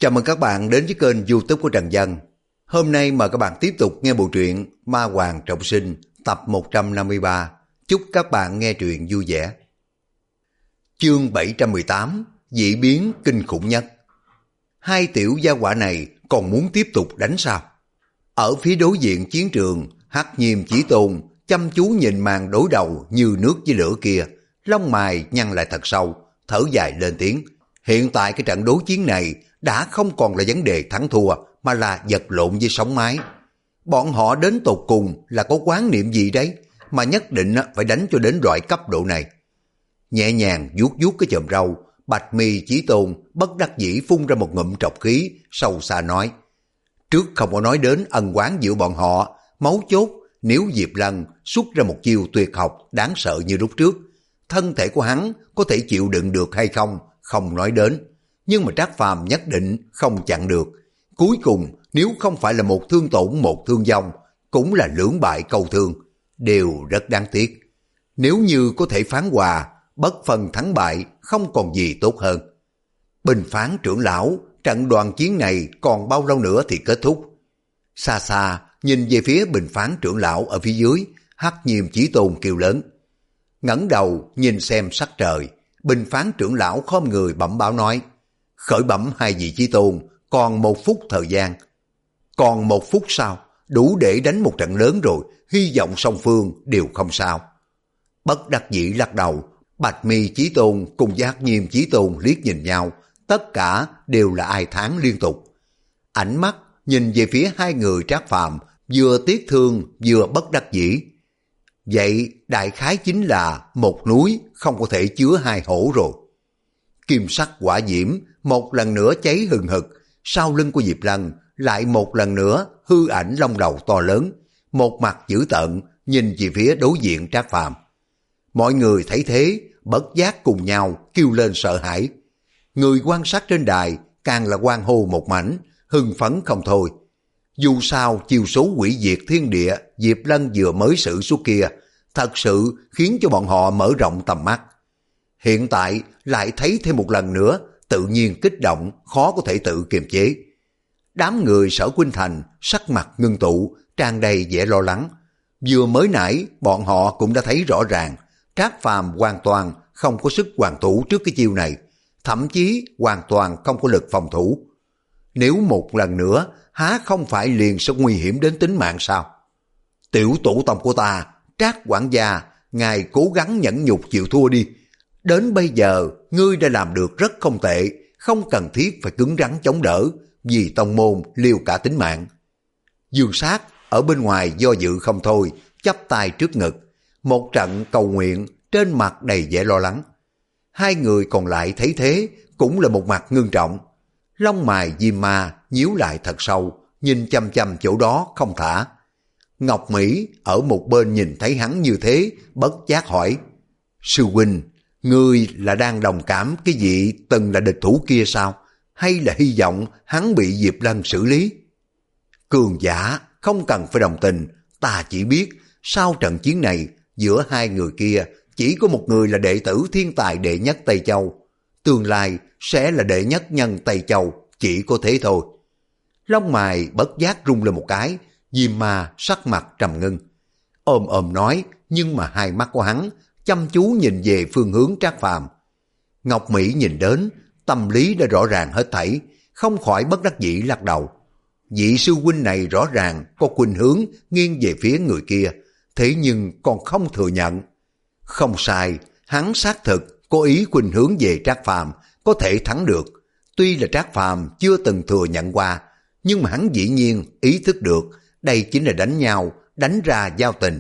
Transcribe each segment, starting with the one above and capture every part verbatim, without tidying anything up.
Chào mừng các bạn đến với kênh YouTube của Trần Dân. Hôm nay mời các bạn tiếp tục nghe bộ truyện Ma Hoàng Trọng Sinh tập một trăm năm mươi ba. Chúc các bạn nghe truyện vui vẻ. Chương bảy trăm mười tám, Dị biến kinh khủng nhất. Hai tiểu gia hỏa này còn muốn tiếp tục đánh sao? Ở phía đối diện chiến trường, Hắc Nhiêm Chí Tôn chăm chú nhìn màn đối đầu như nước với lửa kia, lông mày nhăn lại thật sâu, thở dài lên tiếng. Hiện tại cái trận đối chiến này đã không còn là vấn đề thắng thua mà là vật lộn với sóng mái. Bọn họ đến tột cùng là có quán niệm gì đấy mà nhất định phải đánh cho đến loại cấp độ này. Nhẹ nhàng vuốt vuốt cái chòm râu, Bạch Mi Chí Tôn bất đắc dĩ phun ra một ngụm trọc khí, sâu xa nói: trước không có nói đến ân oán giữa bọn họ, mấu chốt nếu Diệp Lân xuất ra một chiêu tuyệt học đáng sợ như lúc trước, thân thể của hắn có thể chịu đựng được hay không không nói đến, nhưng mà Trác Phàm nhất định không chặn được. Cuối cùng nếu không phải là một thương tổn một thương vong, cũng là lưỡng bại câu thương, đều rất đáng tiếc. Nếu như có thể phán hòa, bất phân thắng bại, không còn gì tốt hơn. Bình phán trưởng lão, trận đoàn chiến này còn bao lâu nữa thì kết thúc? Xa xa nhìn về phía bình phán trưởng lão ở phía dưới, Hắc Nhiêm Chí Tôn kêu lớn. Ngẩng đầu nhìn xem sắc trời, bình phán trưởng lão khom người bẩm báo nói: khởi bẩm hai vị Chí Tôn, còn một phút thời gian. Còn một phút sau, đủ để đánh một trận lớn rồi, hy vọng song phương đều không sao. Bất đắc dĩ lắc đầu, Bạch Mi Chí Tôn cùng Hắc Nhiêm Chí Tôn liếc nhìn nhau, tất cả đều là ai thán liên tục. Ánh mắt nhìn về phía hai người Trác Phàm, vừa tiếc thương vừa bất đắc dĩ. Vậy đại khái chính là một núi không có thể chứa hai hổ rồi. Kim sắc hỏa diễm một lần nữa cháy hừng hực, sau lưng của Diệp Lân lại một lần nữa hư ảnh long đầu to lớn, một mặt dữ tợn nhìn về phía đối diện Trác Phàm. Mọi người thấy thế bất giác cùng nhau kêu lên sợ hãi. Người quan sát trên đài càng là hoan hô một mảnh, hưng phấn không thôi. Dù sao chiêu số hủy diệt thiên địa Diệp Lân vừa mới sử xuất kia thật sự khiến cho bọn họ mở rộng tầm mắt. Hiện tại lại thấy thêm một lần nữa, tự nhiên kích động khó có thể tự kiềm chế. Đám người Sở Khuynh Thành sắc mặt ngưng tụ, tràn đầy vẻ lo lắng. Vừa mới nãy bọn họ cũng đã thấy rõ ràng Trác Phàm hoàn toàn không có sức hoàn thủ trước cái chiêu này, thậm chí hoàn toàn không có lực phòng thủ. Nếu một lần nữa há không phải liền sẽ nguy hiểm đến tính mạng sao? Tiểu tổ tông của ta, Trác quản gia, ngài cố gắng nhẫn nhục chịu thua đi. Đến bây giờ ngươi đã làm được rất không tệ, không cần thiết phải cứng rắn chống đỡ, vì tông môn liều cả tính mạng. Dương Sát ở bên ngoài do dự không thôi, chắp tay trước ngực, một trận cầu nguyện, trên mặt đầy vẻ lo lắng. Hai người còn lại thấy thế cũng là một mặt ngưng trọng. Lông mày Diêm Ma nhíu lại thật sâu, nhìn chăm chăm chỗ đó không thả. Ngọc Mỹ ở một bên nhìn thấy hắn như thế, bất giác hỏi: sư huynh, ngươi là đang đồng cảm cái vị từng là địch thủ kia sao? Hay là hy vọng hắn bị Diệp Lân xử lý? Cường giả không cần phải đồng tình, ta chỉ biết sau trận chiến này giữa hai người kia chỉ có một người là đệ tử thiên tài đệ nhất Tây Châu, tương lai sẽ là đệ nhất nhân Tây Châu, chỉ có thế thôi. Lông mày bất giác rung lên một cái, Diêm Ma sắc mặt trầm ngưng, ôm ôm nói, nhưng mà hai mắt của hắn chăm chú nhìn về phương hướng Trác Phàm. Ngọc Mỹ nhìn đến, tâm lý đã rõ ràng hết thảy, không khỏi bất đắc dĩ lắc đầu. Vị sư huynh này rõ ràng có khuynh hướng nghiêng về phía người kia, thế nhưng còn không thừa nhận. Không sai, hắn xác thực có ý khuynh hướng về Trác Phàm có thể thắng được. Tuy là Trác Phàm chưa từng thừa nhận qua, nhưng mà hắn dĩ nhiên ý thức được đây chính là đánh nhau, đánh ra giao tình.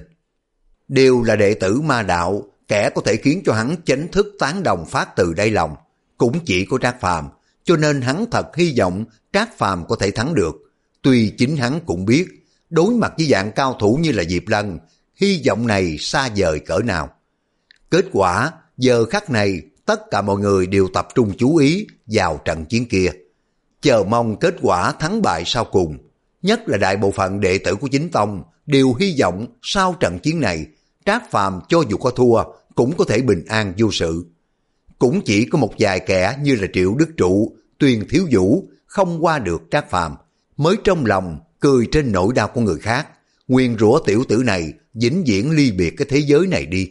Đều là đệ tử ma đạo, kẻ có thể khiến cho hắn chánh thức tán đồng phát từ đáy lòng cũng chỉ có Trác Phàm, cho nên hắn thật hy vọng Trác Phàm có thể thắng được. Tuy chính hắn cũng biết, đối mặt với dạng cao thủ như là Diệp Lân, hy vọng này xa vời cỡ nào. Kết quả, giờ khắc này, tất cả mọi người đều tập trung chú ý vào trận chiến kia, chờ mong kết quả thắng bại sau cùng. Nhất là đại bộ phận đệ tử của chính tông đều hy vọng sau trận chiến này, Trác Phàm cho dù có thua cũng có thể bình an vô sự. Cũng chỉ có một vài kẻ như là Triệu Đức Trụ, Tuyền Thiếu Vũ không qua được Trác Phàm, mới trong lòng cười trên nỗi đau của người khác, nguyền rủa tiểu tử này vĩnh viễn ly biệt cái thế giới này đi.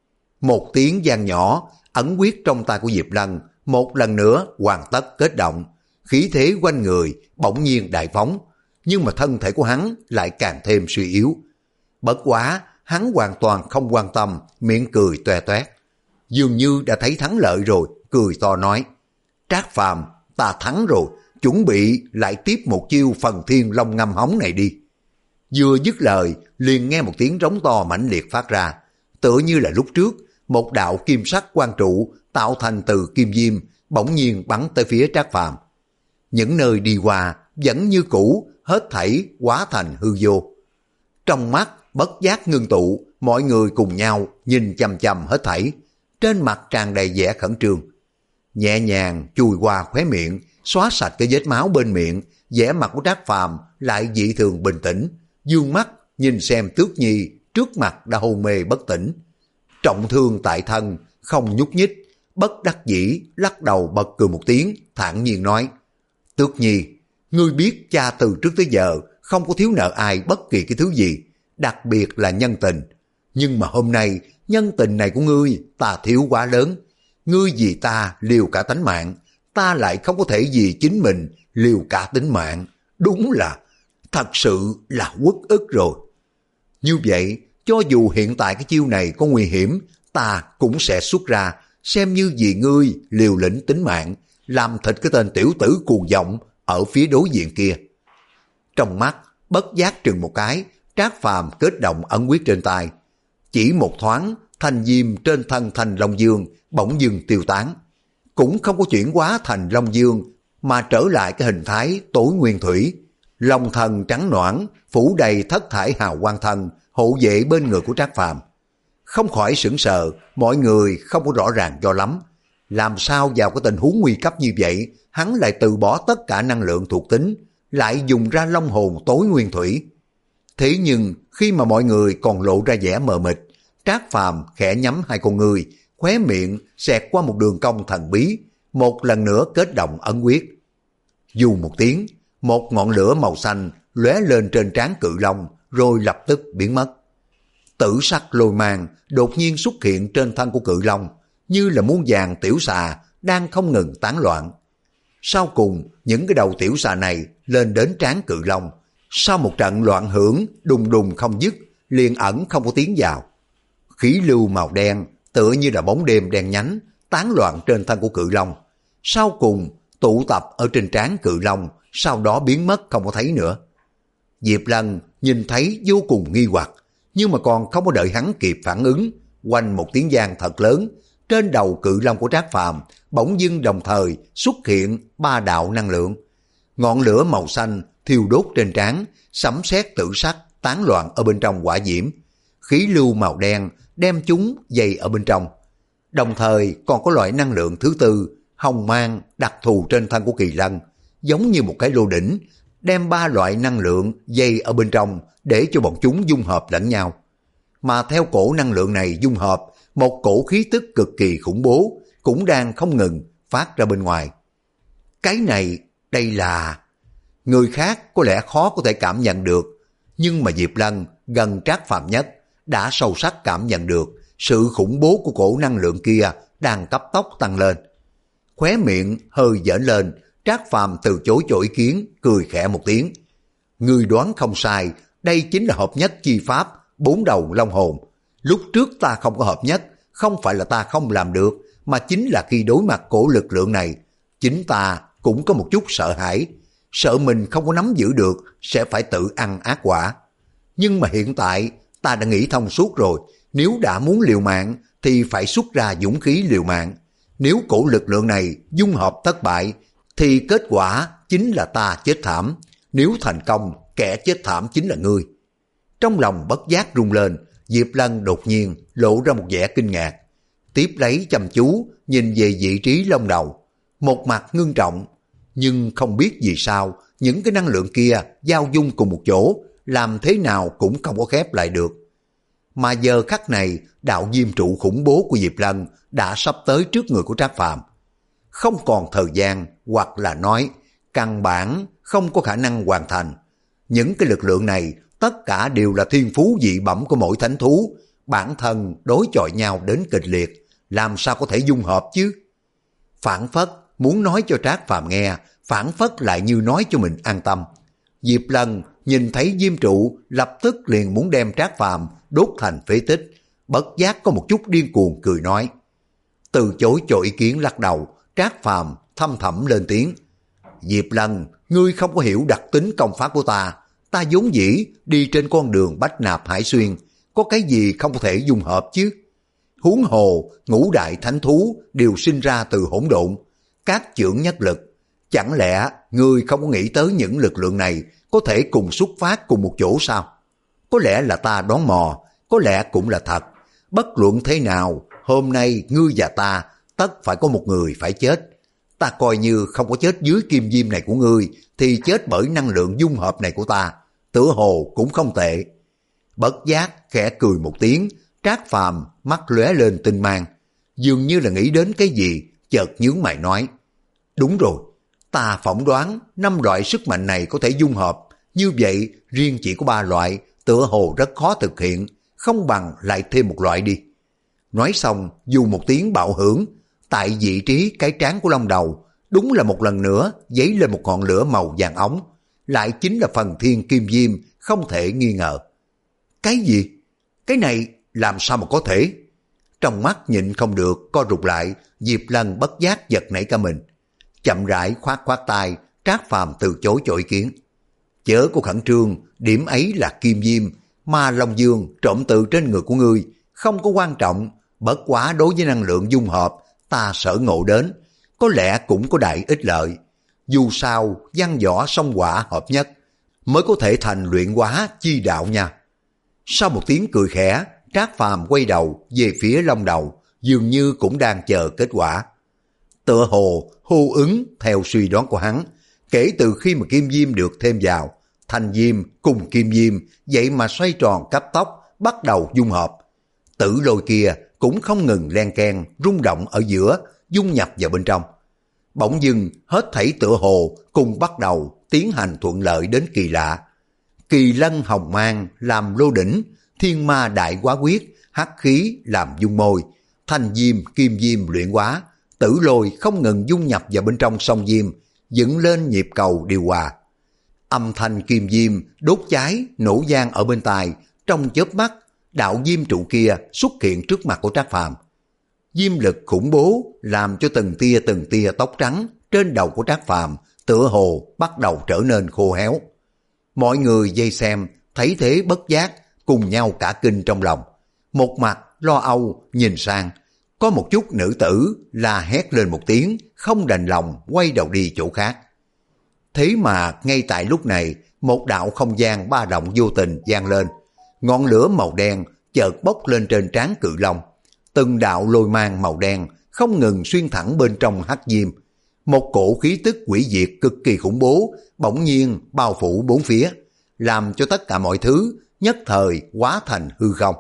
Một tiếng vang nhỏ, ẩn quyết trong tay của Diệp Lân một lần nữa hoàn tất kết động, khí thế quanh người bỗng nhiên đại phóng, nhưng mà thân thể của hắn lại càng thêm suy yếu. Bất quá, hắn hoàn toàn không quan tâm, miệng cười toe toét, dường như đã thấy thắng lợi rồi, cười to nói: Trác Phàm, ta thắng rồi, chuẩn bị lại tiếp một chiêu phần thiên long ngâm hống này đi. Vừa dứt lời, liền nghe một tiếng rống to mãnh liệt phát ra, tựa như là lúc trước, một đạo kim sắc quang trụ tạo thành từ kim diêm, bỗng nhiên bắn tới phía Trác Phàm. Những nơi đi qua vẫn như cũ, hết thảy hóa thành hư vô. Trong mắt bất giác ngưng tụ, mọi người cùng nhau nhìn chằm chằm hết thảy, trên mặt tràn đầy vẻ khẩn trương. Nhẹ nhàng chùi qua khóe miệng, xóa sạch cái vết máu bên miệng, vẻ mặt của Trác Phàm lại dị thường bình tĩnh, dương mắt nhìn xem Tước Nhi trước mặt đã hôn mê bất tỉnh. Trọng thương tại thân, không nhúc nhích, bất đắc dĩ lắc đầu bật cười một tiếng, thản nhiên nói: Tước Nhi, ngươi biết cha từ trước tới giờ không có thiếu nợ ai bất kỳ cái thứ gì, đặc biệt là nhân tình. Nhưng mà hôm nay, nhân tình này của ngươi ta thiếu quá lớn. Ngươi vì ta liều cả tánh mạng, ta lại không có thể vì chính mình liều cả tính mạng. Đúng là, thật sự là uất ức rồi. Như vậy, cho dù hiện tại cái chiêu này có nguy hiểm, ta cũng sẽ xuất ra, xem như vì ngươi liều lĩnh tính mạng, làm thịt cái tên tiểu tử cuồng vọng ở phía đối diện kia. Trong mắt, bất giác trừng một cái, Trác Phàm kết động ấn quyết trên tay. Chỉ một thoáng, thanh diêm trên thân Thanh Long Dương bỗng dưng tiêu tán, cũng không có chuyển hóa thành Long Dương, mà trở lại cái hình thái tối nguyên thủy. Long thần trắng nõn, phủ đầy thất thải hào quang thần, hộ vệ bên người của Trác Phàm. Không khỏi sững sờ, mọi người không có rõ ràng cho lắm. Làm sao vào cái tình huống nguy cấp như vậy, hắn lại từ bỏ tất cả năng lượng thuộc tính, lại dùng ra long hồn tối nguyên thủy. Thế nhưng khi mà mọi người còn lộ ra vẻ mờ mịt, Trác Phàm khẽ nhắm hai con người, khóe miệng xẹt qua một đường cong thần bí, một lần nữa kết động ấn quyết. Dù một tiếng, một ngọn lửa màu xanh lóe lên trên trán cự long, rồi lập tức biến mất. Tử sắc lôi mang đột nhiên xuất hiện trên thân của cự long, như là muôn vàng tiểu xà đang không ngừng tán loạn. Sau cùng, những cái đầu tiểu xà này lên đến trán cự long. Sau một trận loạn hưởng đùng đùng không dứt, liền ẩn không có tiếng vào. Khí lưu màu đen tựa như là bóng đêm đen nhánh tán loạn trên thân của cự long. Sau cùng tụ tập ở trên trán cự long, sau đó biến mất không có thấy nữa. Diệp Lân nhìn thấy vô cùng nghi hoặc, nhưng mà còn không có đợi hắn kịp phản ứng, quanh một tiếng vang thật lớn, trên đầu cự long của Trác Phàm bỗng dưng đồng thời xuất hiện ba đạo năng lượng. Ngọn lửa màu xanh thiêu đốt trên trán, sấm sét tử sắc tán loạn ở bên trong hỏa diễm. Khí lưu màu đen đem chúng dày ở bên trong. Đồng thời còn có loại năng lượng thứ tư, hồng mang đặc thù trên thân của Kỳ Lân, giống như một cái lô đỉnh, đem ba loại năng lượng dây ở bên trong để cho bọn chúng dung hợp lẫn nhau. Mà theo cổ năng lượng này dung hợp, một cổ khí tức cực kỳ khủng bố cũng đang không ngừng phát ra bên ngoài. Cái này, đây là... Người khác có lẽ khó có thể cảm nhận được, nhưng mà Diệp Lân gần Trác Phàm nhất đã sâu sắc cảm nhận được sự khủng bố của cổ năng lượng kia đang cấp tốc tăng lên. Khóe miệng hơi giỡn lên, Trác Phàm từ chối cho ý kiến, cười khẽ một tiếng. Người đoán không sai, đây chính là hợp nhất chi pháp bốn đầu long hồn. Lúc trước ta không có hợp nhất, không phải là ta không làm được, mà chính là khi đối mặt cổ lực lượng này, chính ta cũng có một chút sợ hãi, sợ mình không có nắm giữ được sẽ phải tự ăn ác quả. Nhưng mà hiện tại ta đã nghĩ thông suốt rồi, nếu đã muốn liều mạng thì phải xuất ra dũng khí liều mạng. Nếu cổ lực lượng này dung hợp thất bại thì kết quả chính là ta chết thảm, nếu thành công kẻ chết thảm chính là ngươi. Trong lòng bất giác rung lên, Diệp Lân đột nhiên lộ ra một vẻ kinh ngạc, tiếp lấy chăm chú nhìn về vị trí lông đầu, một mặt ngưng trọng, nhưng không biết vì sao những cái năng lượng kia giao dung cùng một chỗ, làm thế nào cũng không có khép lại được. Mà giờ khắc này, đạo diêm trụ khủng bố của Diệp Lân đã sắp tới trước người của Trác Phàm. Không còn thời gian, hoặc là nói căn bản không có khả năng hoàn thành. Những cái lực lượng này tất cả đều là thiên phú dị bẩm của mỗi thánh thú, bản thân đối chọi nhau đến kịch liệt, làm sao có thể dung hợp chứ? Phản phất muốn nói cho Trác Phàm nghe, phản phất lại như nói cho mình an tâm. Diệp Lân nhìn thấy diêm trụ lập tức liền muốn đem Trác Phàm đốt thành phế tích, bất giác có một chút điên cuồng cười nói. Từ chối cho ý kiến lắc đầu, Trác Phàm thâm thẳm lên tiếng. Diệp Lân, ngươi không có hiểu đặc tính công pháp của ta, ta vốn dĩ đi trên con đường bách nạp hải xuyên, có cái gì không có thể dung hợp chứ? Huống hồ, ngũ đại thánh thú đều sinh ra từ hỗn độn, các chưởng nhất lực. Chẳng lẽ ngươi không có nghĩ tới những lực lượng này có thể cùng xuất phát cùng một chỗ sao? Có lẽ là ta đoán mò, có lẽ cũng là thật. Bất luận thế nào, hôm nay ngươi và ta tất phải có một người phải chết. Ta coi như không có chết dưới kim diêm này của ngươi, thì chết bởi năng lượng dung hợp này của ta, tựa hồ cũng không tệ. Bất giác khẽ cười một tiếng, Trác Phàm mắt lóe lên tinh mang, dường như là nghĩ đến cái gì, chợt nhướng mày nói. Đúng rồi, ta phỏng đoán năm loại sức mạnh này có thể dung hợp, như vậy riêng chỉ có ba loại, tựa hồ rất khó thực hiện, không bằng lại thêm một loại đi. Nói xong, dù một tiếng bạo hưởng, tại vị trí cái trán của Long Đầu, đúng là một lần nữa dấy lên một ngọn lửa màu vàng ống, lại chính là phần thiên kim diêm, không thể nghi ngờ. Cái gì? Cái này làm sao mà có thể? Trong mắt nhịn không được, co rụt lại, Diệp Lân bất giác giật nảy cả mình. Chậm rãi khoát khoát tay, Trác Phàm từ chối cho ý kiến. Chớ có khẩn trương, điểm ấy là kim diêm, mà Long Dương trộm từ trên người của ngươi, không có quan trọng, bất quá đối với năng lượng dung hợp, ta sở ngộ đến, có lẽ cũng có đại ích lợi. Dù sao, văn võ song hỏa hợp nhất, mới có thể thành luyện hóa chi đạo nha. Sau một tiếng cười khẽ, Trác Phàm quay đầu về phía Long Đầu, dường như cũng đang chờ kết quả. Tựa hồ hô ứng theo suy đoán của hắn, kể từ khi mà kim diêm được thêm vào, thanh diêm cùng kim diêm vậy mà xoay tròn cấp tốc bắt đầu dung hợp. Tử lôi kia cũng không ngừng len keng rung động ở giữa, dung nhập vào bên trong. Bỗng dưng hết thảy tựa hồ cùng bắt đầu tiến hành thuận lợi đến kỳ lạ. Kỳ lân hồng mang làm lô đỉnh, thiên ma đại quá quyết, hắc khí làm dung môi, thanh diêm kim diêm luyện hóa, tử lôi không ngừng dung nhập vào bên trong song diêm, dựng lên nhịp cầu điều hòa. Âm thanh kim diêm đốt cháy nổ vang ở bên tai, trong chớp mắt đạo diêm trụ kia xuất hiện trước mặt của Trác Phàm. Diêm lực khủng bố làm cho từng tia từng tia tóc trắng trên đầu của Trác Phàm tựa hồ bắt đầu trở nên khô héo. Mọi người vây xem thấy thế bất giác cùng nhau cả kinh trong lòng, một mặt lo âu nhìn sang. Có một chút nữ tử là hét lên một tiếng, không đành lòng quay đầu đi chỗ khác. Thế mà ngay tại lúc này, một đạo không gian ba động vô tình vang lên, ngọn lửa màu đen chợt bốc lên trên trán cự long, từng đạo lôi mang màu đen không ngừng xuyên thẳng bên trong hắc diêm. Một cổ khí tức quỷ diệt cực kỳ khủng bố bỗng nhiên bao phủ bốn phía, làm cho tất cả mọi thứ nhất thời hóa thành hư không.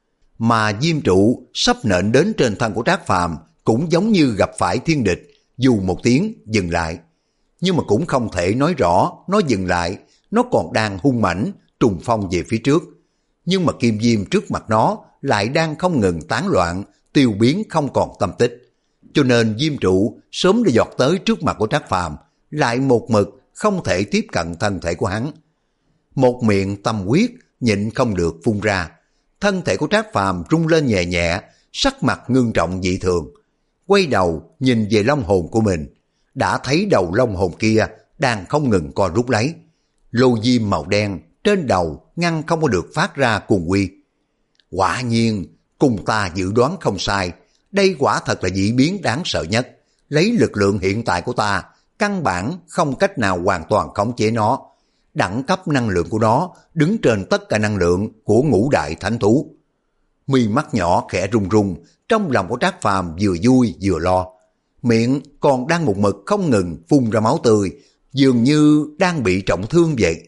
Mà diêm trụ sắp nện đến trên thân của Trác Phàm cũng giống như gặp phải thiên địch, dù một tiếng dừng lại, nhưng mà cũng không thể nói rõ nó dừng lại, nó còn đang hung mãnh trùng phong về phía trước. Nhưng mà kim diêm trước mặt nó lại đang không ngừng tán loạn, tiêu biến không còn tâm tích, cho nên diêm trụ sớm đã giọt tới trước mặt của Trác Phàm, lại một mực không thể tiếp cận thân thể của hắn. Một miệng tâm quyết nhịn không được phun ra, thân thể của Trác Phàm rung lên nhẹ nhẹ, sắc mặt ngưng trọng dị thường. Quay đầu nhìn về long hồn của mình, đã thấy đầu long hồn kia đang không ngừng co rút lấy. Lô diêm màu đen trên đầu ngăn không có được phát ra cuồng quy. Quả nhiên, cùng ta dự đoán không sai, đây quả thật là dị biến đáng sợ nhất. Lấy lực lượng hiện tại của ta, căn bản không cách nào hoàn toàn khống chế nó. Đẳng cấp năng lượng của nó đứng trên tất cả năng lượng của ngũ đại thánh thú. Mi mắt nhỏ khẽ run run, trong lòng của Trác Phàm vừa vui vừa lo. Miệng còn đang một mực không ngừng phun ra máu tươi, dường như đang bị trọng thương vậy.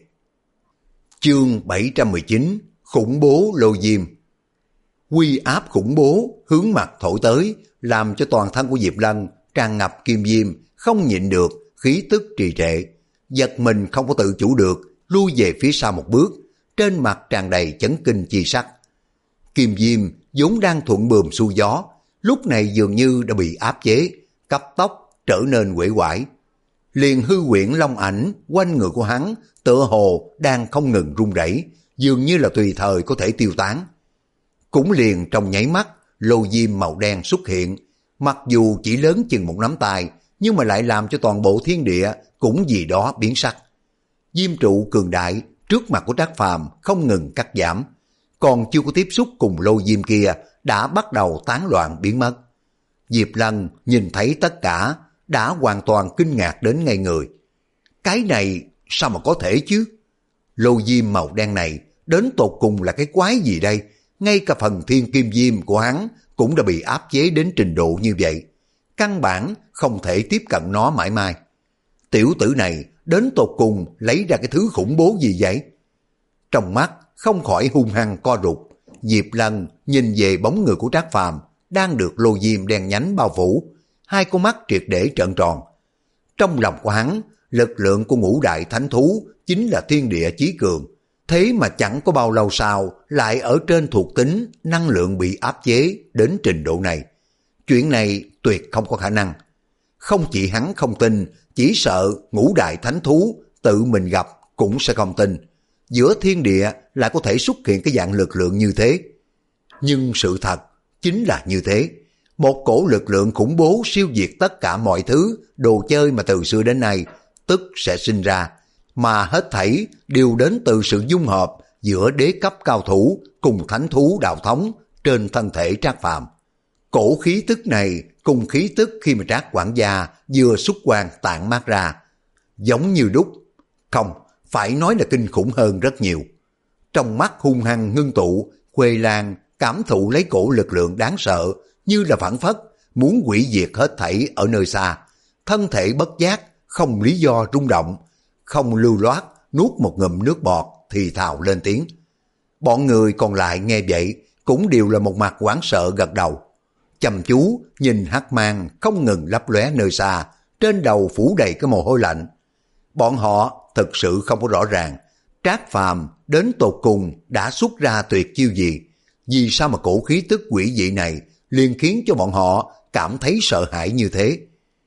Chương bảy trăm mười chín, khủng bố lô diêm. Uy áp khủng bố hướng mặt thổi tới, làm cho toàn thân của Diệp Lân tràn ngập kim diêm, không nhịn được khí tức trì trệ. giật mình không có tự chủ được, lui về phía sau một bước, trên mặt tràn đầy chấn kinh chi sắc. Kim Diêm vốn đang thuận buồm xuôi gió, lúc này dường như đã bị áp chế, cấp tốc trở nên uể oải. Liền hư quyển long ảnh quanh người của hắn tựa hồ đang không ngừng rung rẩy, dường như là tùy thời có thể tiêu tán. Cũng liền trong nháy mắt, lô diêm màu đen xuất hiện, mặc dù chỉ lớn chừng một nắm tay, nhưng mà lại làm cho toàn bộ thiên địa cũng vì đó biến sắc. Diêm trụ cường đại trước mặt của Trác Phàm không ngừng cắt giảm, còn chưa có tiếp xúc cùng lô diêm kia đã bắt đầu tán loạn biến mất. Diệp Lân nhìn thấy tất cả đã hoàn toàn kinh ngạc đến ngây người. Cái này sao mà có thể chứ? Lô diêm màu đen này đến tột cùng là cái quái gì đây? Ngay cả phần thiên kim diêm của hắn cũng đã bị áp chế đến trình độ như vậy. Căn bản không thể tiếp cận nó mãi mai. Tiểu tử này đến tột cùng lấy ra cái thứ khủng bố gì vậy? Trong mắt không khỏi hung hăng co rụt. Diệp Lân nhìn về bóng người của Trác Phàm đang được lô diêm đen nhánh bao phủ, hai con mắt triệt để trợn tròn. Trong lòng của hắn, lực lượng của ngũ đại thánh thú chính là thiên địa chí cường, thế mà chẳng có bao lâu sau lại ở trên thuộc tính năng lượng bị áp chế đến trình độ này. Chuyện này tuyệt không có khả năng. Không chỉ hắn không tin, chỉ sợ ngũ đại thánh thú tự mình gặp cũng sẽ không tin. Giữa thiên địa lại có thể xuất hiện cái dạng lực lượng như thế. Nhưng sự thật chính là như thế. Một cổ lực lượng khủng bố siêu diệt tất cả mọi thứ, đồ chơi mà từ xưa đến nay, tức sẽ sinh ra, mà hết thảy đều đến từ sự dung hợp giữa đế cấp cao thủ cùng thánh thú đạo thống trên thân thể Trác Phàm. Cổ khí tức này cùng khí tức khi mà Trác quản gia vừa xuất quan tản mát ra, giống như đúc. Không, phải nói là kinh khủng hơn rất nhiều. Trong mắt hung hăng ngưng tụ, Khuê Lan cảm thụ lấy cổ lực lượng đáng sợ, như là phản phất, muốn hủy diệt hết thảy ở nơi xa. Thân thể bất giác, không lý do rung động, không lưu loát, nuốt một ngụm nước bọt, thì thào lên tiếng. Bọn người còn lại nghe vậy, cũng đều là một mặt hoảng sợ gật đầu. Chăm chú, nhìn hắc mang không ngừng lấp lóe nơi xa, trên đầu phủ đầy cái mồ hôi lạnh. Bọn họ thực sự không có rõ ràng, Trác Phàm đến tột cùng đã xuất ra tuyệt chiêu gì, vì sao mà cổ khí tức quỷ dị này liền khiến cho bọn họ cảm thấy sợ hãi như thế.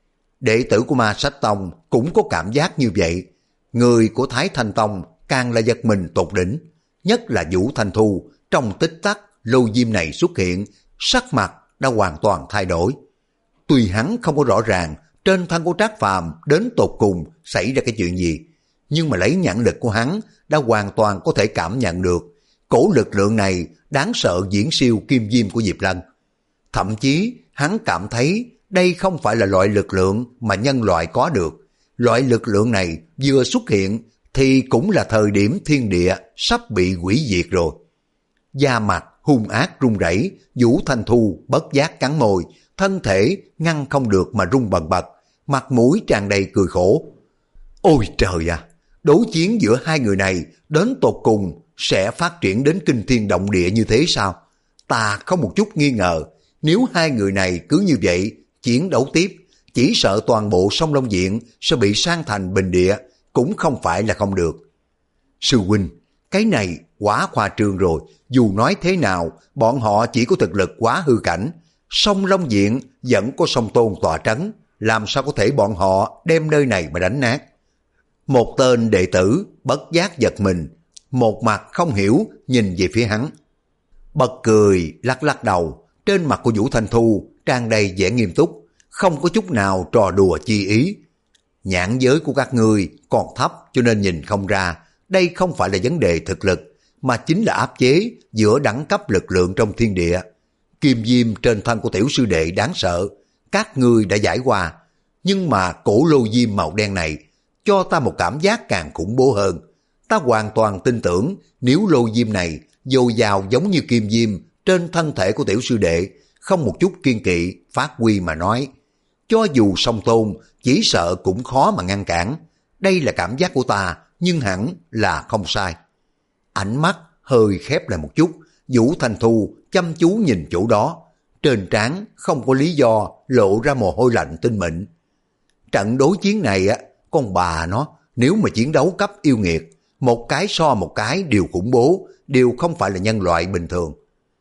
Đệ tử của Ma Sách Tông cũng có cảm giác như vậy. Người của Thái Thanh Tông càng là giật mình tột đỉnh, nhất là Vũ Thanh Thu. Trong tích tắc lô diêm này xuất hiện, sắc mặt đã hoàn toàn thay đổi. Tuy hắn không có rõ ràng trên thân của Trác Phàm đến tột cùng xảy ra cái chuyện gì, nhưng mà lấy nhãn lực của hắn đã hoàn toàn có thể cảm nhận được cổ lực lượng này đáng sợ viễn siêu kim diêm của Diệp Lân. Thậm chí hắn cảm thấy đây không phải là loại lực lượng mà nhân loại có được. Loại lực lượng này vừa xuất hiện thì cũng là thời điểm thiên địa sắp bị hủy diệt rồi. Da mặt hung ác run rẩy, Vũ Thanh Thu bất giác cắn môi, thân thể ngăn không được mà run bần bật, mặt mũi tràn đầy cười khổ. Ôi trời à, đối chiến giữa hai người này đến tột cùng sẽ phát triển đến kinh thiên động địa như thế sao? Ta không một chút nghi ngờ, nếu hai người này cứ như vậy chiến đấu tiếp, chỉ sợ toàn bộ sông Long Diện sẽ bị san thành bình địa, cũng không phải là không được. Sư huynh, cái này quá khoa trương rồi, dù nói thế nào, bọn họ chỉ có thực lực quá hư cảnh. Sông Long Diện vẫn có sông Tôn tọa trấn, làm sao có thể bọn họ đem nơi này mà đánh nát. Một tên đệ tử bất giác giật mình, một mặt không hiểu nhìn về phía hắn. Bật cười lắc lắc đầu, trên mặt của Vũ Thanh Thu tràn đầy vẻ nghiêm túc, không có chút nào trò đùa chi ý. Nhãn giới của các ngươi còn thấp cho nên nhìn không ra, đây không phải là vấn đề thực lực, mà chính là áp chế giữa đẳng cấp lực lượng trong thiên địa. Kim diêm trên thân của tiểu sư đệ đáng sợ, các ngươi đã giải qua, nhưng mà cổ lô diêm màu đen này cho ta một cảm giác càng khủng bố hơn. Ta hoàn toàn tin tưởng nếu lô diêm này dồi dào giống như kim diêm trên thân thể của tiểu sư đệ, không một chút kiên kỵ phát huy mà nói, cho dù song tôn chỉ sợ cũng khó mà ngăn cản. Đây là cảm giác của ta, nhưng hẳn là không sai. Ánh mắt hơi khép lại một chút, Vũ Thanh Thu chăm chú nhìn chỗ đó, trên trán không có lý do lộ ra mồ hôi lạnh tinh mịn. Trận đối chiến này á, con bà nó Nếu mà chiến đấu cấp yêu nghiệt, một cái so một cái đều khủng bố, đều không phải là nhân loại bình thường.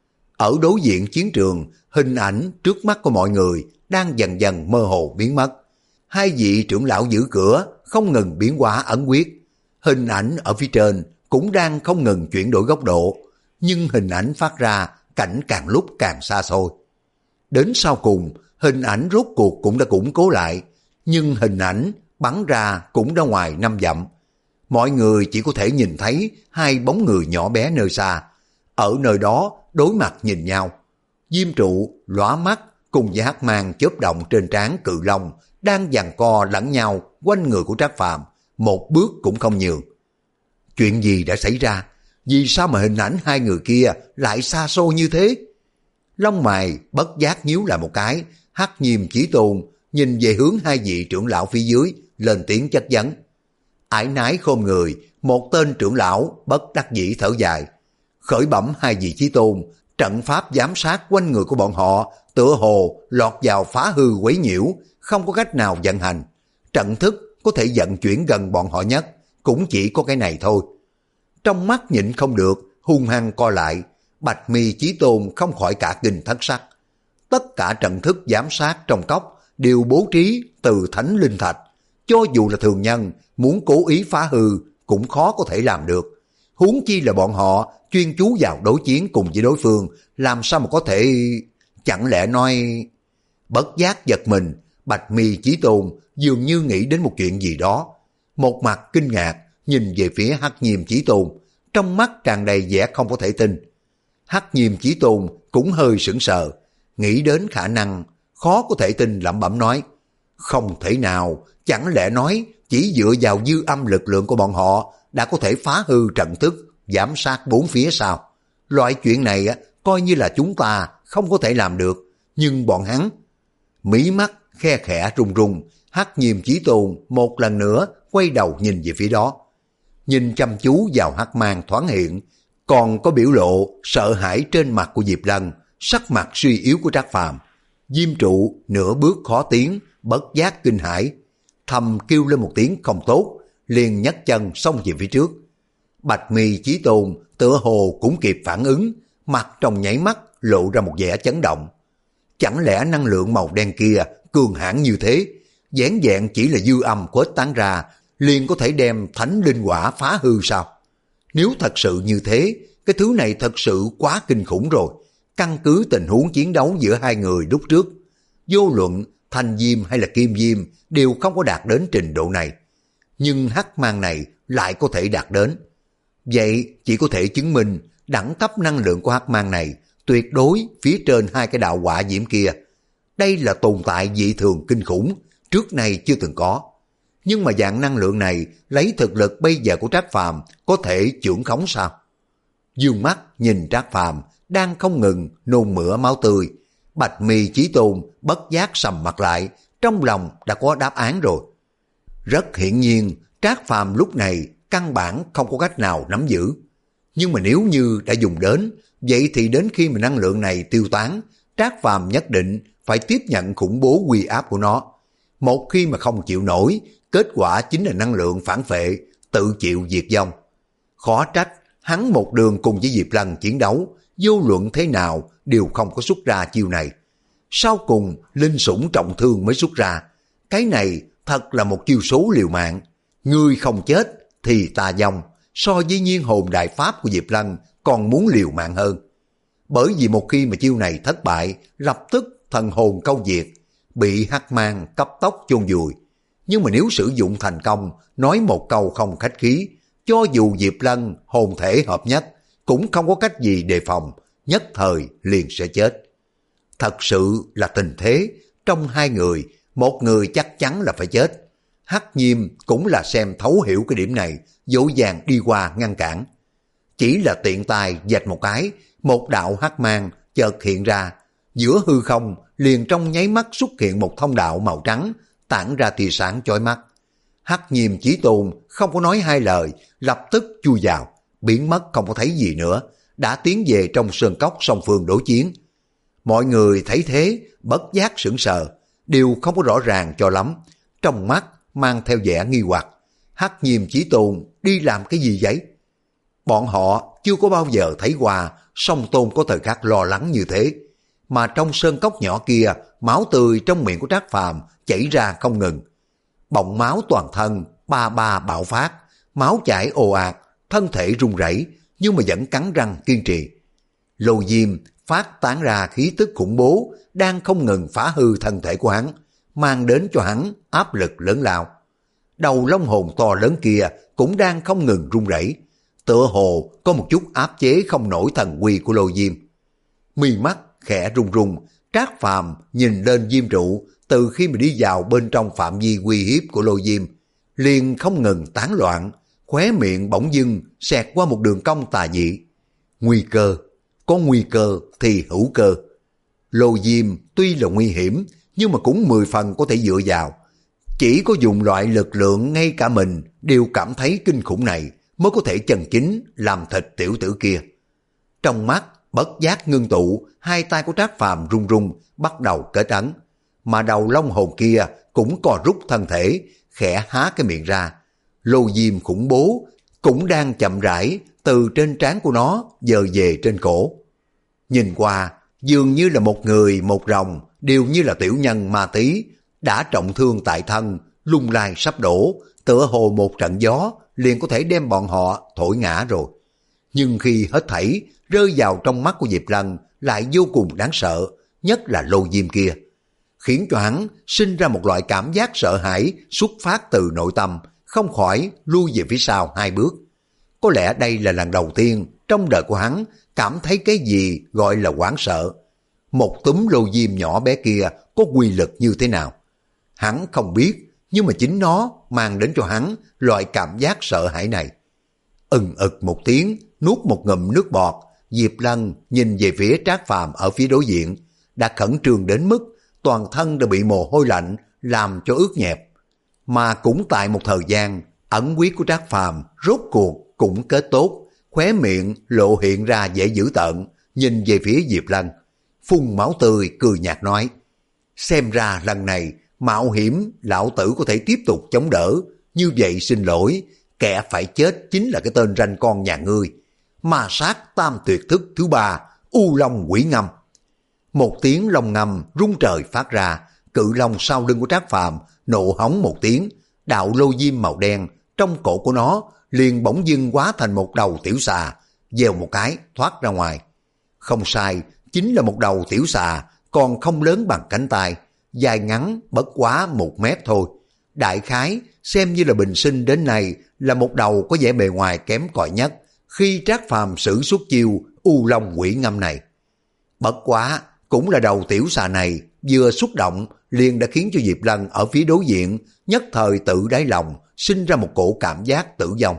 Ở đối diện chiến trường, hình ảnh trước mắt của mọi người đang dần dần mơ hồ biến mất. Hai vị trưởng lão giữ cửa không ngừng biến hóa ấn quyết. Hình ảnh ở phía trên cũng đang không ngừng chuyển đổi góc độ, nhưng hình ảnh phát ra cảnh càng lúc càng xa xôi. Đến sau cùng, hình ảnh rốt cuộc cũng đã củng cố lại, nhưng hình ảnh bắn ra cũng ra ngoài năm dặm. Mọi người chỉ có thể nhìn thấy hai bóng người nhỏ bé nơi xa. Ở nơi đó đối mặt nhìn nhau. Diêm Trụ lóa mắt cùng với hắc mang chớp động trên trán cự long đang giằng co lẫn nhau quanh người của Trác Phàm, một bước cũng không nhường. Chuyện gì đã xảy ra? Vì sao mà hình ảnh hai người kia lại xa xôi như thế? Lông mày bất giác nhíu lại một cái, Hắc Nhiêm Chí Tôn nhìn về hướng hai vị trưởng lão phía dưới, lên tiếng chất vấn. Ải nái khom người, một tên trưởng lão bất đắc dĩ thở dài. Khởi bẩm hai vị Chí Tôn, trận pháp giám sát quanh người của bọn họ tựa hồ lọt vào phá hư quấy nhiễu, không có cách nào vận hành. Trận thức có thể vận chuyển gần bọn họ nhất, cũng chỉ có cái này thôi. Trong mắt nhịn không được, hung hăng co lại, Bạch Mi Chí Tôn không khỏi cả kinh thất sắc. Tất cả trận thức giám sát trong cốc đều bố trí từ thánh linh thạch, cho dù là thường nhân muốn cố ý phá hư cũng khó có thể làm được. Huống chi là bọn họ chuyên chú vào đối chiến cùng với đối phương, làm sao mà có thể... Chẳng lẽ nói... Bất giác giật mình, Bạch Mi Chí Tôn dường như nghĩ đến một chuyện gì đó. Một mặt kinh ngạc, nhìn về phía Hắc Nhiêm Chí Tôn, trong mắt tràn đầy vẻ không có thể tin. Hắc Nhiêm Chí Tôn cũng hơi sững sờ, nghĩ đến khả năng, khó có thể tin lẩm bẩm nói. Không thể nào, chẳng lẽ nói chỉ dựa vào dư âm lực lượng của bọn họ đã có thể phá hư trận thức, giám sát bốn phía sao? Loại chuyện này coi như là chúng ta không có thể làm được, nhưng bọn hắn... Mí mắt khe khẽ run run, Hắc Nhiêm Chí Tôn một lần nữa quay đầu nhìn về phía đó. Nhìn chăm chú vào hắc mang thoáng hiện, còn có biểu lộ sợ hãi trên mặt của Diệp Lân, sắc mặt suy yếu của Trác Phàm. Diêm Trụ nửa bước khó tiến, bất giác kinh hãi, thầm kêu lên một tiếng không tốt, liền nhấc chân xông về phía trước. Bạch Mi Chí Tôn tựa hồ cũng kịp phản ứng, mặt trong nháy mắt lộ ra một vẻ chấn động. Chẳng lẽ năng lượng màu đen kia cường hãn như thế, vẻn vẹn chỉ là dư âm khuếch tán ra liền có thể đem thánh linh quả phá hư sao? Nếu thật sự như thế, cái thứ này thật sự quá kinh khủng rồi. Căn cứ tình huống chiến đấu giữa hai người lúc trước, vô luận Thanh Diêm hay là Kim Diêm đều không có đạt đến trình độ này. Nhưng hắc mang này lại có thể đạt đến. Vậy chỉ có thể chứng minh đẳng cấp năng lượng của hắc mang này tuyệt đối phía trên hai cái đạo quả diễm kia. Đây là tồn tại dị thường kinh khủng, trước nay chưa từng có. Nhưng mà dạng năng lượng này lấy thực lực bây giờ của Trác Phàm có thể chưởng khống sao? Dương mắt nhìn Trác Phàm đang không ngừng nôn mửa máu tươi, Bạch Mi Chí Tôn bất giác sầm mặt lại, trong lòng đã có đáp án rồi. Rất hiển nhiên, Trác Phàm lúc này căn bản không có cách nào nắm giữ. Nhưng mà nếu như đã dùng đến, vậy thì đến khi mà năng lượng này tiêu tán, Trác Phàm nhất định phải tiếp nhận khủng bố uy áp của nó. Một khi mà không chịu nổi, kết quả chính là năng lượng phản phệ, tự chịu diệt vong. Khó trách, hắn một đường cùng với Diệp Lân chiến đấu, vô luận thế nào đều không có xuất ra chiêu này. Sau cùng, linh sủng trọng thương mới xuất ra. Cái này thật là một chiêu số liều mạng. Ngươi không chết thì ta vong, so với nhiên hồn đại pháp của Diệp Lân còn muốn liều mạng hơn. Bởi vì một khi mà chiêu này thất bại, lập tức thần hồn câu diệt, bị hắc mang cấp tốc chôn vùi. Nhưng mà nếu sử dụng thành công, nói một câu không khách khí, cho dù Diệp Lân hồn thể hợp nhất, cũng không có cách gì đề phòng, nhất thời liền sẽ chết. Thật sự là tình thế, trong hai người, một người chắc chắn là phải chết. Hắc Nhiêm cũng là xem thấu hiểu cái điểm này, dỗ dàng đi qua ngăn cản. Chỉ là tiện tay vạch một cái, một đạo hắc mang chợt hiện ra, giữa hư không liền trong nháy mắt xuất hiện một thông đạo màu trắng, tản ra tia sáng chói mắt. Hắc Nhiêm Chí Tôn không có nói hai lời, lập tức chui vào, biến mất không có thấy gì nữa, đã tiến về trong sơn cốc song phương đối chiến. Mọi người thấy thế, bất giác sững sờ, đều không có rõ ràng cho lắm, trong mắt mang theo vẻ nghi hoặc. Hắc Nhiêm Chí Tôn đi làm cái gì vậy? Bọn họ chưa có bao giờ thấy qua Song Tôn có thời khắc lo lắng như thế. Mà trong sơn cốc nhỏ kia, máu tươi trong miệng của Trác Phàm chảy ra không ngừng. Bọng máu toàn thân, ba ba bạo phát, máu chảy ồ ạt, thân thể run rẩy nhưng mà vẫn cắn răng kiên trì. Lô Diêm phát tán ra khí tức khủng bố, đang không ngừng phá hư thân thể của hắn, mang đến cho hắn áp lực lớn lao. Đầu long hồn to lớn kia cũng đang không ngừng run rẩy, tựa hồ có một chút áp chế không nổi thần uy của Lô Diêm. Mi mắt khẽ run run, Trác Phàm nhìn lên diêm trụ, từ khi mà đi vào bên trong phạm vi uy hiếp của Lô Diêm, liền không ngừng tán loạn, khóe miệng bỗng dưng xẹt qua một đường cong tà dị. Nguy cơ, có nguy cơ thì hữu cơ. Lô Diêm tuy là nguy hiểm, nhưng mà cũng mười phần có thể dựa vào. Chỉ có dùng loại lực lượng ngay cả mình đều cảm thấy kinh khủng này mới có thể chân chính làm thịt tiểu tử kia. Trong mắt bất giác ngưng tụ, hai tay của Trác Phàm run run bắt đầu kết ấn, mà đầu long hồn kia cũng co rút thân thể, khẽ há cái miệng ra. Lô Diêm khủng bố cũng đang chậm rãi từ trên trán của nó dời về trên cổ. Nhìn qua, dường như là một người một rồng đều như là tiểu nhân ma tí, đã trọng thương tại thân, lung lay sắp đổ, tựa hồ một trận gió liền có thể đem bọn họ thổi ngã rồi. Nhưng khi hết thảy rơi vào trong mắt của Diệp Lân lại vô cùng đáng sợ, nhất là Lô Diêm kia, khiến cho hắn sinh ra một loại cảm giác sợ hãi xuất phát từ nội tâm, không khỏi lui về phía sau hai bước. Có lẽ đây là lần đầu tiên trong đời của hắn cảm thấy cái gì gọi là hoảng sợ. Một túm Lô Diêm nhỏ bé kia có quy lực như thế nào hắn không biết, nhưng mà chính nó mang đến cho hắn loại cảm giác sợ hãi này. Ừng ực một tiếng, nuốt một ngụm nước bọt, Diệp Lân nhìn về phía Trác Phàm ở phía đối diện, đã khẩn trương đến mức toàn thân đã bị mồ hôi lạnh làm cho ướt nhẹp. Mà cũng tại một thời gian, ẩn quyết của Trác Phàm rốt cuộc cũng kết tốt, khóe miệng lộ hiện ra vẻ dữ tợn, nhìn về phía Diệp Lân, phun máu tươi cười nhạt nói: xem ra lần này mạo hiểm lão tử có thể tiếp tục chống đỡ, như vậy xin lỗi, kẻ phải chết chính là cái tên ranh con nhà ngươi. Ma sát tam tuyệt thức thứ ba, U Long Quỷ Ngâm. Một tiếng long ngâm rung trời phát ra, cự long sau lưng của Trác Phàm nộ hống một tiếng, đạo lô diêm màu đen trong cổ của nó liền bỗng dưng hóa thành một đầu tiểu xà, dèo một cái thoát ra ngoài. Không sai, chính là một đầu tiểu xà, còn không lớn bằng cánh tay, dài ngắn bất quá một mét thôi. Đại khái xem như là bình sinh đến nay là một đầu có vẻ bề ngoài kém cỏi nhất khi Trác Phàm sử xuất chiêu U Long Quỷ Ngâm này. Bất quá cũng là đầu tiểu xà này vừa xúc động liền đã khiến cho Diệp Lân ở phía đối diện nhất thời tự đáy lòng sinh ra một cổ cảm giác tử vong.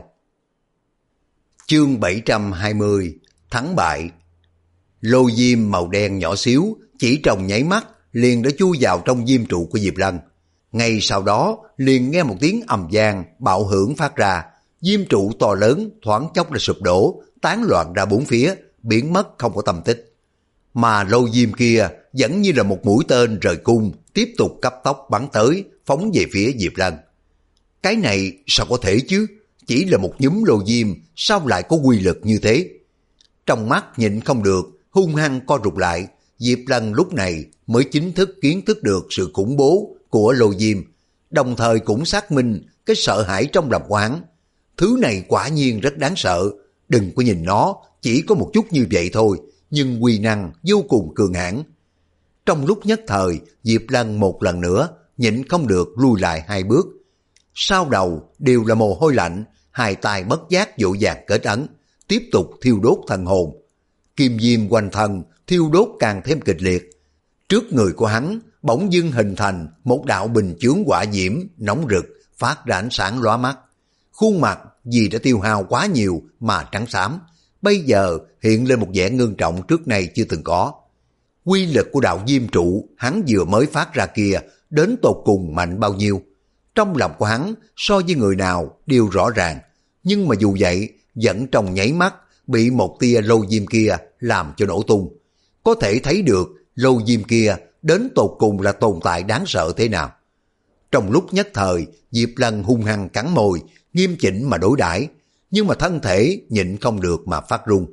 Chương bảy trăm hai mươi Thắng bại. Lô diêm màu đen nhỏ xíu chỉ trong nháy mắt liền đã chui vào trong diêm trụ của Diệp Lân. Ngay sau đó liền nghe một tiếng ầm vang bạo hưởng phát ra, diêm trụ to lớn thoáng chốc là sụp đổ, tán loạn ra bốn phía, biến mất không có tăm tích. Mà lô diêm kia vẫn như là một mũi tên rời cung, tiếp tục cấp tốc bắn tới, phóng về phía Diệp Lân. Cái này sao có thể chứ? Chỉ là một nhúm lô diêm, sao lại có quy lực như thế? Trong mắt nhịn không được, hung hăng co rụt lại, Diệp Lân lúc này mới chính thức kiến thức được sự khủng bố của lô diêm, đồng thời cũng xác minh cái sợ hãi trong lòng của hắn. Thứ này quả nhiên rất đáng sợ, đừng có nhìn nó chỉ có một chút như vậy thôi, nhưng uy năng vô cùng cường hãn. Trong lúc nhất thời, Diệp Lân một lần nữa nhịn không được lùi lại hai bước. Sau đầu đều là mồ hôi lạnh, hai tay bất giác vội vàng kết ấn, tiếp tục thiêu đốt thần hồn. Kim diêm quanh thân thiêu đốt càng thêm kịch liệt. Trước người của hắn bỗng dưng hình thành một đạo bình chướng hỏa diễm nóng rực, phát ra ánh sáng lóa mắt. Khuôn mặt vì đã tiêu hao quá nhiều mà trắng xám, bây giờ hiện lên một vẻ ngưng trọng trước nay chưa từng có. Quy lực của đạo diêm trụ hắn vừa mới phát ra kia đến tột cùng mạnh bao nhiêu, trong lòng của hắn so với người nào đều rõ ràng, nhưng mà dù vậy vẫn trong nháy mắt bị một tia lô diêm kia làm cho nổ tung. Có thể thấy được lô diêm kia đến tột cùng là tồn tại đáng sợ thế nào. Trong lúc nhất thời, Diệp Lân hung hăng cắn môi, nghiêm chỉnh mà đối đãi, nhưng mà thân thể nhịn không được mà phát run.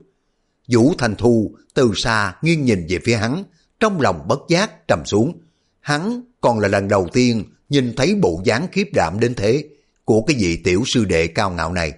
Vũ Thanh Thu từ xa nghiêng nhìn về phía hắn, trong lòng bất giác trầm xuống. Hắn còn là lần đầu tiên nhìn thấy bộ dáng khiếp đảm đến thế của cái vị tiểu sư đệ cao ngạo này.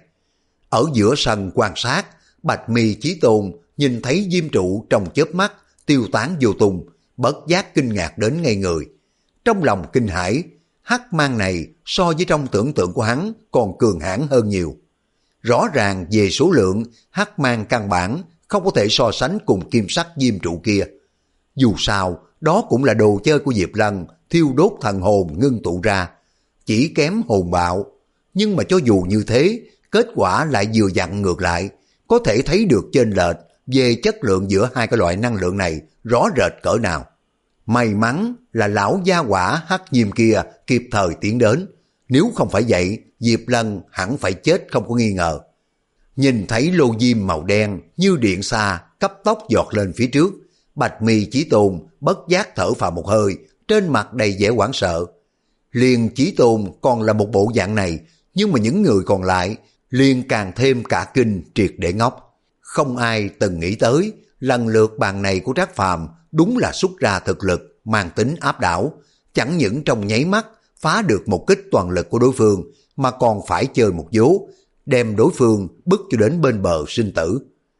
Ở giữa sân quan sát, Bạch Mi Chí Tôn nhìn thấy diêm trụ trong chớp mắt tiêu tán vô tung, bất giác kinh ngạc đến ngây người. Trong lòng kinh hãi, hắc mang này so với trong tưởng tượng của hắn còn cường hãn hơn nhiều. Rõ ràng về số lượng, hắc mang căn bản không có thể so sánh cùng kim sắc diêm trụ kia. Dù sao, đó cũng là đồ chơi của Diệp Lân thiêu đốt thần hồn ngưng tụ ra, chỉ kém hồn bạo. Nhưng mà cho dù như thế, kết quả lại vừa dặn ngược lại, có thể thấy được chênh lệch về chất lượng giữa hai cái loại năng lượng này rõ rệt cỡ nào. May mắn là lão gia quả hắc diêm kia kịp thời tiến đến, nếu không phải vậy, Diệp Lân hẳn phải chết không có nghi ngờ. Nhìn thấy lô diêm màu đen như điện xa cấp tốc giọt lên phía trước, Bạch Mi Chí Tôn bất giác thở phào một hơi, trên mặt đầy vẻ hoảng sợ. Liền Chí Tôn còn là một bộ dạng này, nhưng mà những người còn lại liền càng thêm cả kinh triệt để ngốc. Không ai từng nghĩ tới, lần lượt bàn này của Trác Phàm đúng là xuất ra thực lực mang tính áp đảo, chẳng những trong nháy mắt phá được một kích toàn lực của đối phương, mà còn phải chơi một vố, đem đối phương bức cho đến bên bờ sinh tử.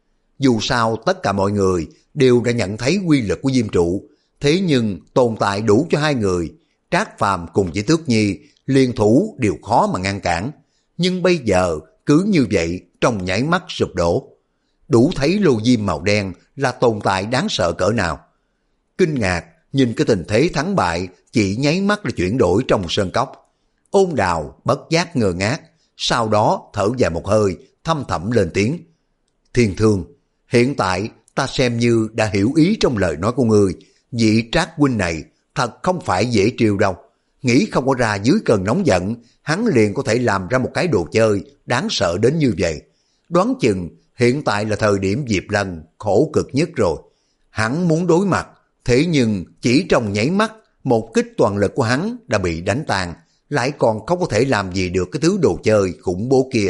Dù sao tất cả mọi người đều đã nhận thấy quy lực của diêm trụ, thế nhưng tồn tại đủ cho hai người, Trác Phàm cùng với Tước Nhi liên thủ đều khó mà ngăn cản, nhưng bây giờ cứ như vậy trong nháy mắt sụp đổ. Đủ thấy lô diêm màu đen là tồn tại đáng sợ cỡ nào. Kinh ngạc nhìn cái tình thế thắng bại chỉ nháy mắt là chuyển đổi trong sơn cốc. Ôn Đào bất giác ngơ ngác, sau đó thở dài một hơi, thâm thẳm lên tiếng. Thiên Thương, hiện tại ta xem như đã hiểu ý trong lời nói của ngươi, vị Trác huynh này thật không phải dễ trêu đâu. Nghĩ không có ra dưới cơn nóng giận, hắn liền có thể làm ra một cái đồ chơi đáng sợ đến như vậy. Đoán chừng hiện tại là thời điểm Diệp Lân khổ cực nhất rồi. Hắn muốn đối mặt, thế nhưng chỉ trong nháy mắt, một kích toàn lực của hắn đã bị đánh tan, lại còn không có thể làm gì được cái thứ đồ chơi khủng bố kia.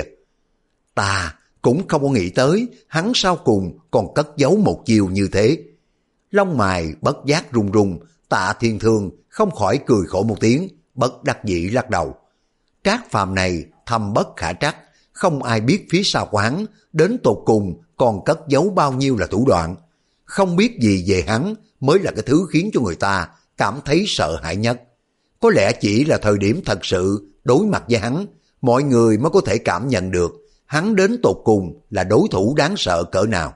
Ta cũng không có nghĩ tới, hắn sau cùng còn cất giấu một chiều như thế. Lông mày bất giác run run, Tạ Thiên Thương không khỏi cười khổ một tiếng, bất đắc dĩ lắc đầu. Trác Phàm này thâm bất khả trắc, không ai biết phía sau của hắn đến tột cùng còn cất giấu bao nhiêu là thủ đoạn. Không biết gì về hắn mới là cái thứ khiến cho người ta cảm thấy sợ hãi nhất. Có lẽ chỉ là thời điểm thật sự đối mặt với hắn, mọi người mới có thể cảm nhận được hắn đến tột cùng là đối thủ đáng sợ cỡ nào.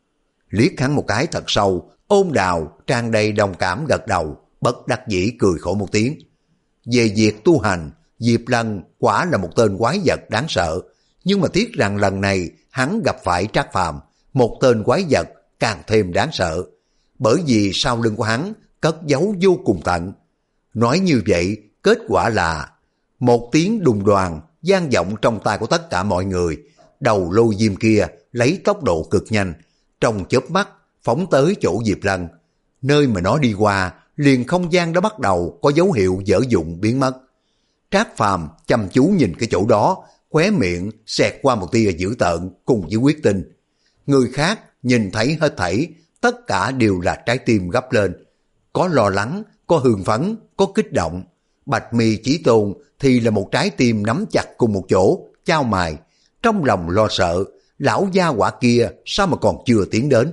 Liếc hắn một cái thật sâu, Ôn Đào tràn đầy đồng cảm gật đầu, bất đắc dĩ cười khổ một tiếng. Về việc tu hành, Diệp Lân quả là một tên quái vật đáng sợ, nhưng mà tiếc rằng lần này hắn gặp phải Trác Phàm, một tên quái vật càng thêm đáng sợ, bởi vì sau lưng của hắn cất giấu vô cùng tận. Nói như vậy, kết quả là một tiếng đùng đoàng vang vọng trong tai của tất cả mọi người. Đầu lôi diêm kia lấy tốc độ cực nhanh, trong chớp mắt phóng tới chỗ Diệp Lân. Nơi mà nó đi qua, liền không gian đó bắt đầu có dấu hiệu dở dụng biến mất. Trác Phàm chăm chú nhìn cái chỗ đó, khóe miệng xẹt qua một tia dữ tợn cùng với quyết tinh. Người khác nhìn thấy hết thảy, tất cả đều là trái tim gấp lên. Có lo lắng, có hưng phấn, có kích động. Bạch Mi Chí Tôn thì là một trái tim nắm chặt cùng một chỗ, chao mày, trong lòng lo sợ, lão gia quả kia sao mà còn chưa tiến đến.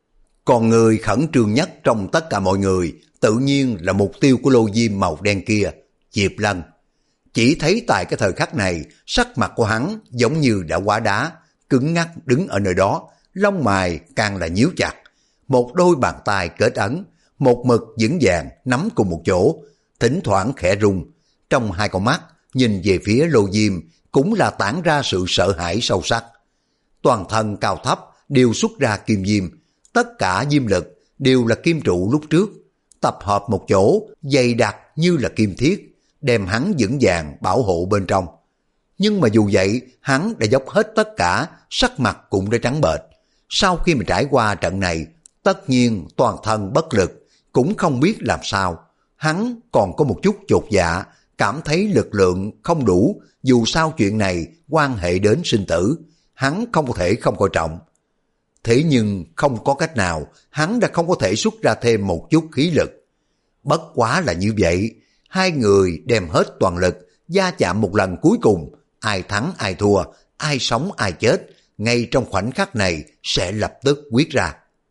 Còn người khẩn trương nhất trong tất cả mọi người, tự nhiên là mục tiêu của lô diêm màu đen kia, Diệp Lân. Chỉ thấy tại cái thời khắc này, sắc mặt của hắn giống như đã hóa đá, cứng ngắc đứng ở nơi đó, lông mày càng là nhíu chặt. Một đôi bàn tay kết ấn, một mực vững vàng nắm cùng một chỗ, thỉnh thoảng khẽ rung. Trong hai con mắt, nhìn về phía lô diêm cũng là tản ra sự sợ hãi sâu sắc. Toàn thân cao thấp đều xuất ra kim diêm, tất cả diêm lực đều là kim trụ lúc trước, tập hợp một chỗ, dày đặc như là kim thiết, đem hắn vững vàng bảo hộ bên trong. Nhưng mà dù vậy, hắn đã dốc hết tất cả, sắc mặt cũng đã trắng bệch. Sau khi mà trải qua trận này, tất nhiên toàn thân bất lực, cũng không biết làm sao. Hắn còn có một chút chột dạ, cảm thấy lực lượng không đủ, dù sao chuyện này quan hệ đến sinh tử, hắn không có thể không coi trọng. Thế nhưng không có cách nào, hắn đã không có thể xuất ra thêm một chút khí lực. Bất quá là như vậy, hai người đem hết toàn lực, va chạm một lần cuối cùng, ai thắng ai thua, ai sống ai chết, ngay trong khoảnh khắc này sẽ lập tức quyết ra.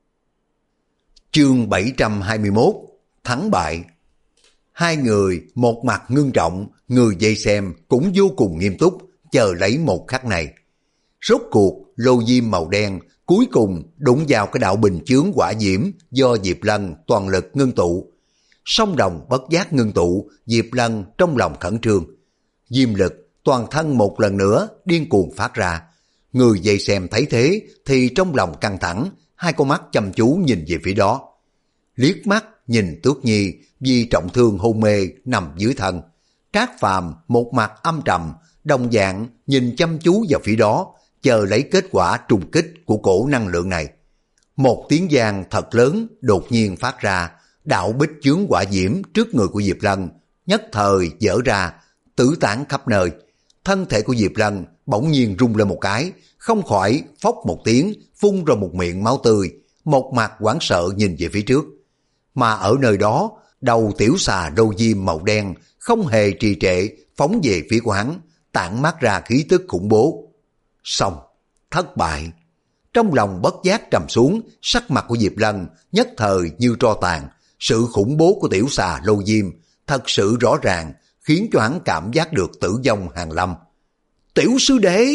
Chương bảy trăm hai mươi mốt, thắng bại. Hai người một mặt ngưng trọng, người vây xem cũng vô cùng nghiêm túc, chờ lấy một khắc này. Rốt cuộc, lô diêm màu đen cuối cùng đụng vào cái đạo bình chướng hỏa diễm do Diệp Lân toàn lực ngưng tụ. Song đồng bất giác ngưng tụ, Diệp Lân trong lòng khẩn trương. Diêm lực toàn thân một lần nữa điên cuồng phát ra. Người vây xem thấy thế thì trong lòng căng thẳng, hai con mắt chăm chú nhìn về phía đó. Liếc mắt nhìn Tước Nhi vì trọng thương hôn mê nằm dưới thân. Trác Phàm một mặt âm trầm, đồng dạng nhìn chăm chú vào phía đó, chờ lấy kết quả trùng kích của cổ năng lượng này. Một tiếng vang thật lớn đột nhiên phát ra, đạo bích chướng hỏa diễm trước người của Diệp Lân nhất thời dở ra, tứ tán khắp nơi. Thân thể của Diệp Lân bỗng nhiên rung lên một cái, không khỏi phốc một tiếng, phun ra một miệng máu tươi, một mặt hoảng sợ nhìn về phía trước. Mà ở nơi đó, đầu tiểu xà đô diêm màu đen không hề trì trệ phóng về phía của hắn, tản mát ra khí tức khủng bố. Xong, thất bại. Trong lòng bất giác trầm xuống, sắc mặt của Diệp Lân nhất thời như tro tàn. Sự khủng bố của tiểu xà lô diêm thật sự rõ ràng, khiến cho hắn cảm giác được tử vong hàng lâm. Tiểu sư đệ!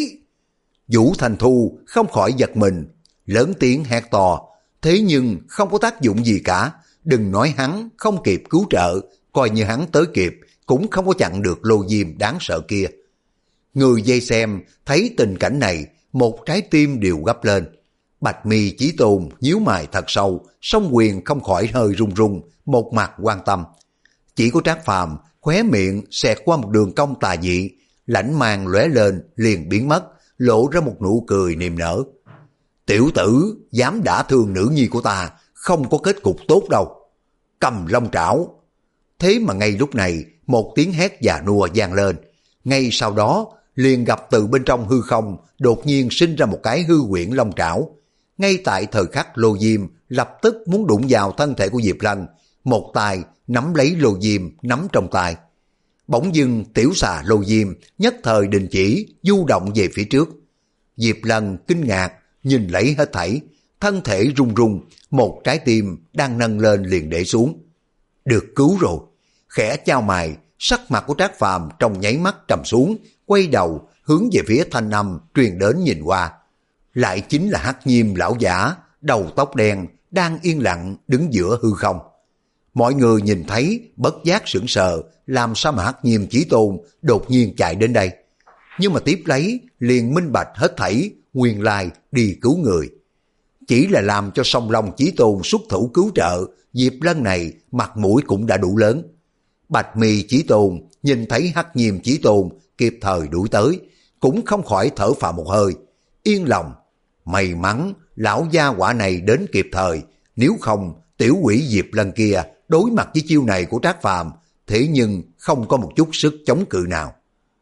Vũ Thành Thu không khỏi giật mình, lớn tiếng hét to, thế nhưng không có tác dụng gì cả. Đừng nói hắn không kịp cứu trợ, coi như hắn tới kịp cũng không có chặn được lô diêm đáng sợ kia. Người vây xem thấy tình cảnh này, một trái tim đều gấp lên. Bạch Mi Chí Tôn nhíu mày thật sâu, song quyền không khỏi hơi run run, một mặt quan tâm. Chỉ có Trác Phàm khóe miệng xẹt qua một đường cong tà dị, lãnh mang lóe lên liền biến mất, lộ ra một nụ cười niềm nở. Tiểu tử dám đả thương nữ nhi của ta, không có kết cục tốt đâu. Cầm long trảo. Thế mà ngay lúc này một tiếng hét già nua vang lên, ngay sau đó liền gặp từ bên trong hư không đột nhiên sinh ra một cái hư quyển long trảo. Ngay tại thời khắc lô diêm lập tức muốn đụng vào thân thể của Diệp Lân, một tay nắm lấy lô diêm nắm trong tay. Bỗng dưng tiểu xà lô diêm nhất thời đình chỉ, du động về phía trước. Diệp Lân kinh ngạc nhìn lấy hết thảy, thân thể run run, một trái tim đang nâng lên liền để xuống. Được cứu rồi. Khẽ chau mày, sắc mặt của Trác Phàm trong nháy mắt trầm xuống, quay đầu hướng về phía thanh âm truyền đến nhìn qua. Lại chính là Hắc Nhiêm lão giả, đầu tóc đen, đang yên lặng đứng giữa hư không. Mọi người nhìn thấy bất giác sững sờ, làm sao mà Hắc Nhiêm Chí Tôn đột nhiên chạy đến đây. Nhưng mà tiếp lấy liền minh bạch hết thảy, nguyên lai đi cứu người. Chỉ là làm cho Song Long Chí Tôn xuất thủ cứu trợ, Diệp Lân này mặt mũi cũng đã đủ lớn. Bạch Mi Chí Tôn nhìn thấy Hắc Nhiêm Chí Tôn kịp thời đuổi tới, cũng không khỏi thở phào một hơi, yên lòng. May mắn lão gia hỏa này đến kịp thời, nếu không tiểu quỷ Diệp Lân kia đối mặt với chiêu này của Trác Phàm, thế nhưng không có một chút sức chống cự nào.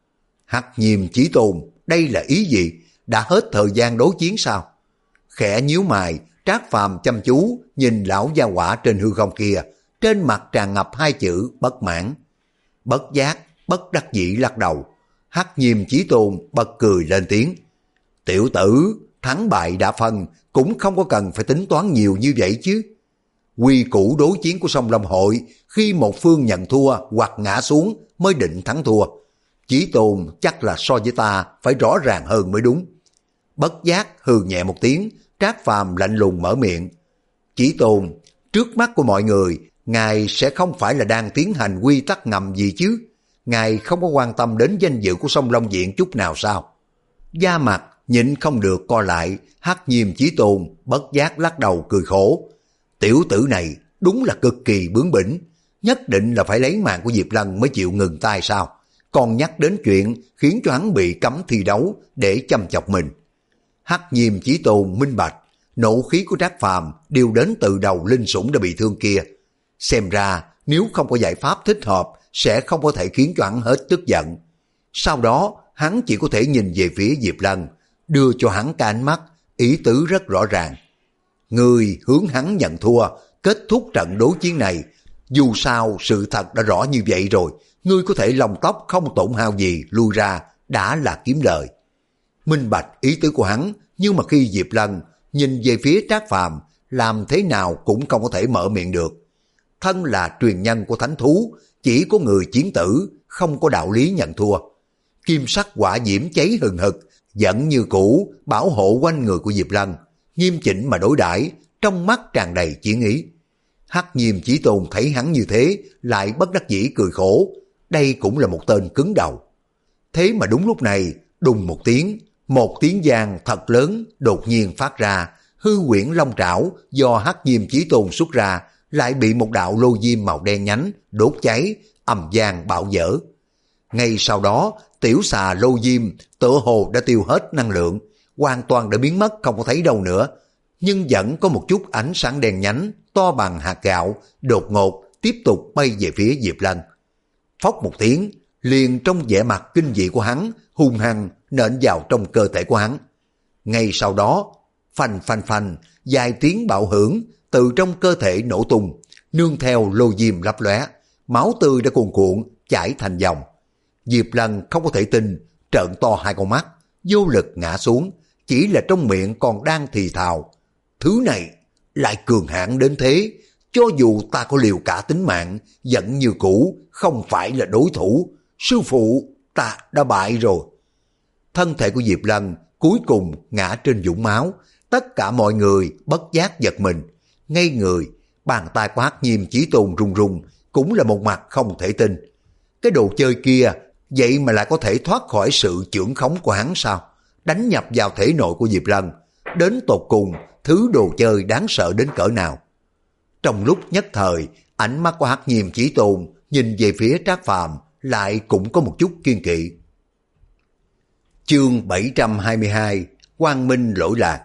Hắc Nhiêm Chí Tôn, đây là ý gì? Đã hết thời gian đối chiến sao? Khẽ nhíu mày, Trác Phàm chăm chú nhìn lão gia hỏa trên hư không kia, trên mặt tràn ngập hai chữ bất mãn. Bất giác, bất đắc dĩ lắc đầu. Hắc Nhiêm Chí Tôn bật cười lên tiếng. Tiểu tử, thắng bại đã phân, cũng không có cần phải tính toán nhiều như vậy chứ. Quy củ đối chiến của Song Long hội, khi một phương nhận thua hoặc ngã xuống mới định thắng thua. Chí Tôn chắc là so với ta phải rõ ràng hơn mới đúng. Bất giác hừ nhẹ một tiếng, Trác Phàm lạnh lùng mở miệng. Chí Tôn, trước mắt của mọi người, ngài sẽ không phải là đang tiến hành quy tắc ngầm gì chứ? Ngài không có quan tâm đến danh dự của Song Long Viện chút nào sao? Da mặt nhịn không được co lại, Hắc Nhiêm Chí Tôn bất giác lắc đầu cười khổ. Tiểu tử này đúng là cực kỳ bướng bỉnh, nhất định là phải lấy mạng của Diệp Lân mới chịu ngừng tay sao? Còn nhắc đến chuyện khiến cho hắn bị cấm thi đấu để chăm chọc mình. Hắc Nhiêm Chí Tôn minh bạch, nộ khí của Trác Phàm đều đến từ đầu linh sủng đã bị thương kia. Xem ra nếu không có giải pháp thích hợp sẽ không có thể khiến cho hắn hết tức giận. Sau đó, hắn chỉ có thể nhìn về phía Diệp Lân, đưa cho hắn cái ánh mắt, ý tứ rất rõ ràng. Người hướng hắn nhận thua, kết thúc trận đối chiến này. Dù sao sự thật đã rõ như vậy rồi, ngươi có thể lông tóc không tổn hao gì lui ra, đã là kiếm lời. Minh bạch ý tứ của hắn, nhưng mà khi Diệp Lân nhìn về phía Trác Phàm, làm thế nào cũng không có thể mở miệng được. Thân là truyền nhân của thánh thú, chỉ có người chiến tử, không có đạo lý nhận thua. Kim sắc hỏa diễm cháy hừng hực, vẫn như cũ bảo hộ quanh người của Diệp Lân, nghiêm chỉnh mà đối đãi, trong mắt tràn đầy chiến ý. Hắc Nhiêm Chí Tôn thấy hắn như thế, lại bất đắc dĩ cười khổ, đây cũng là một tên cứng đầu. Thế mà đúng lúc này, đùng một tiếng, một tiếng vang thật lớn đột nhiên phát ra, hư quyển long trảo do Hắc Nhiêm Chí Tôn xuất ra, lại bị một đạo lô diêm màu đen nhánh đốt cháy, ầm vang bạo dở. Ngay sau đó, tiểu xà lô diêm tựa hồ đã tiêu hết năng lượng, hoàn toàn đã biến mất không có thấy đâu nữa, nhưng vẫn có một chút ánh sáng đen nhánh to bằng hạt gạo đột ngột tiếp tục bay về phía Diệp Lân. Phốc một tiếng, liền trong vẻ mặt kinh dị của hắn hung hăng nện vào trong cơ thể của hắn. Ngay sau đó, phanh phanh phanh, vài tiếng bạo hưởng từ trong cơ thể nổ tung, nương theo lô diêm lấp lóe, máu tươi đã cuồn cuộn chảy thành dòng. Diệp Lân không có thể tin, trợn to hai con mắt, vô lực ngã xuống, chỉ là trong miệng còn đang thì thào. Thứ này lại cường hãn đến thế, cho dù ta có liều cả tính mạng, vẫn như cũ, không phải là đối thủ. Sư phụ, ta đã bại rồi. Thân thể của Diệp Lân cuối cùng ngã trên vũng máu, tất cả mọi người bất giác giật mình, ngây người, bàn tay của Hắc Nhiêm Chí Tôn run run, cũng là một mặt không thể tin. Cái đồ chơi kia, vậy mà lại có thể thoát khỏi sự chưởng khống của hắn sao? Đánh nhập vào thể nội của Diệp Lân, đến tột cùng, thứ đồ chơi đáng sợ đến cỡ nào? Trong lúc nhất thời, ánh mắt của Hắc Nhiêm Chí Tôn nhìn về phía Trác Phàm lại cũng có một chút kiên kỵ. Chương bảy trăm hai mươi hai, Quang Minh lỗi lạc.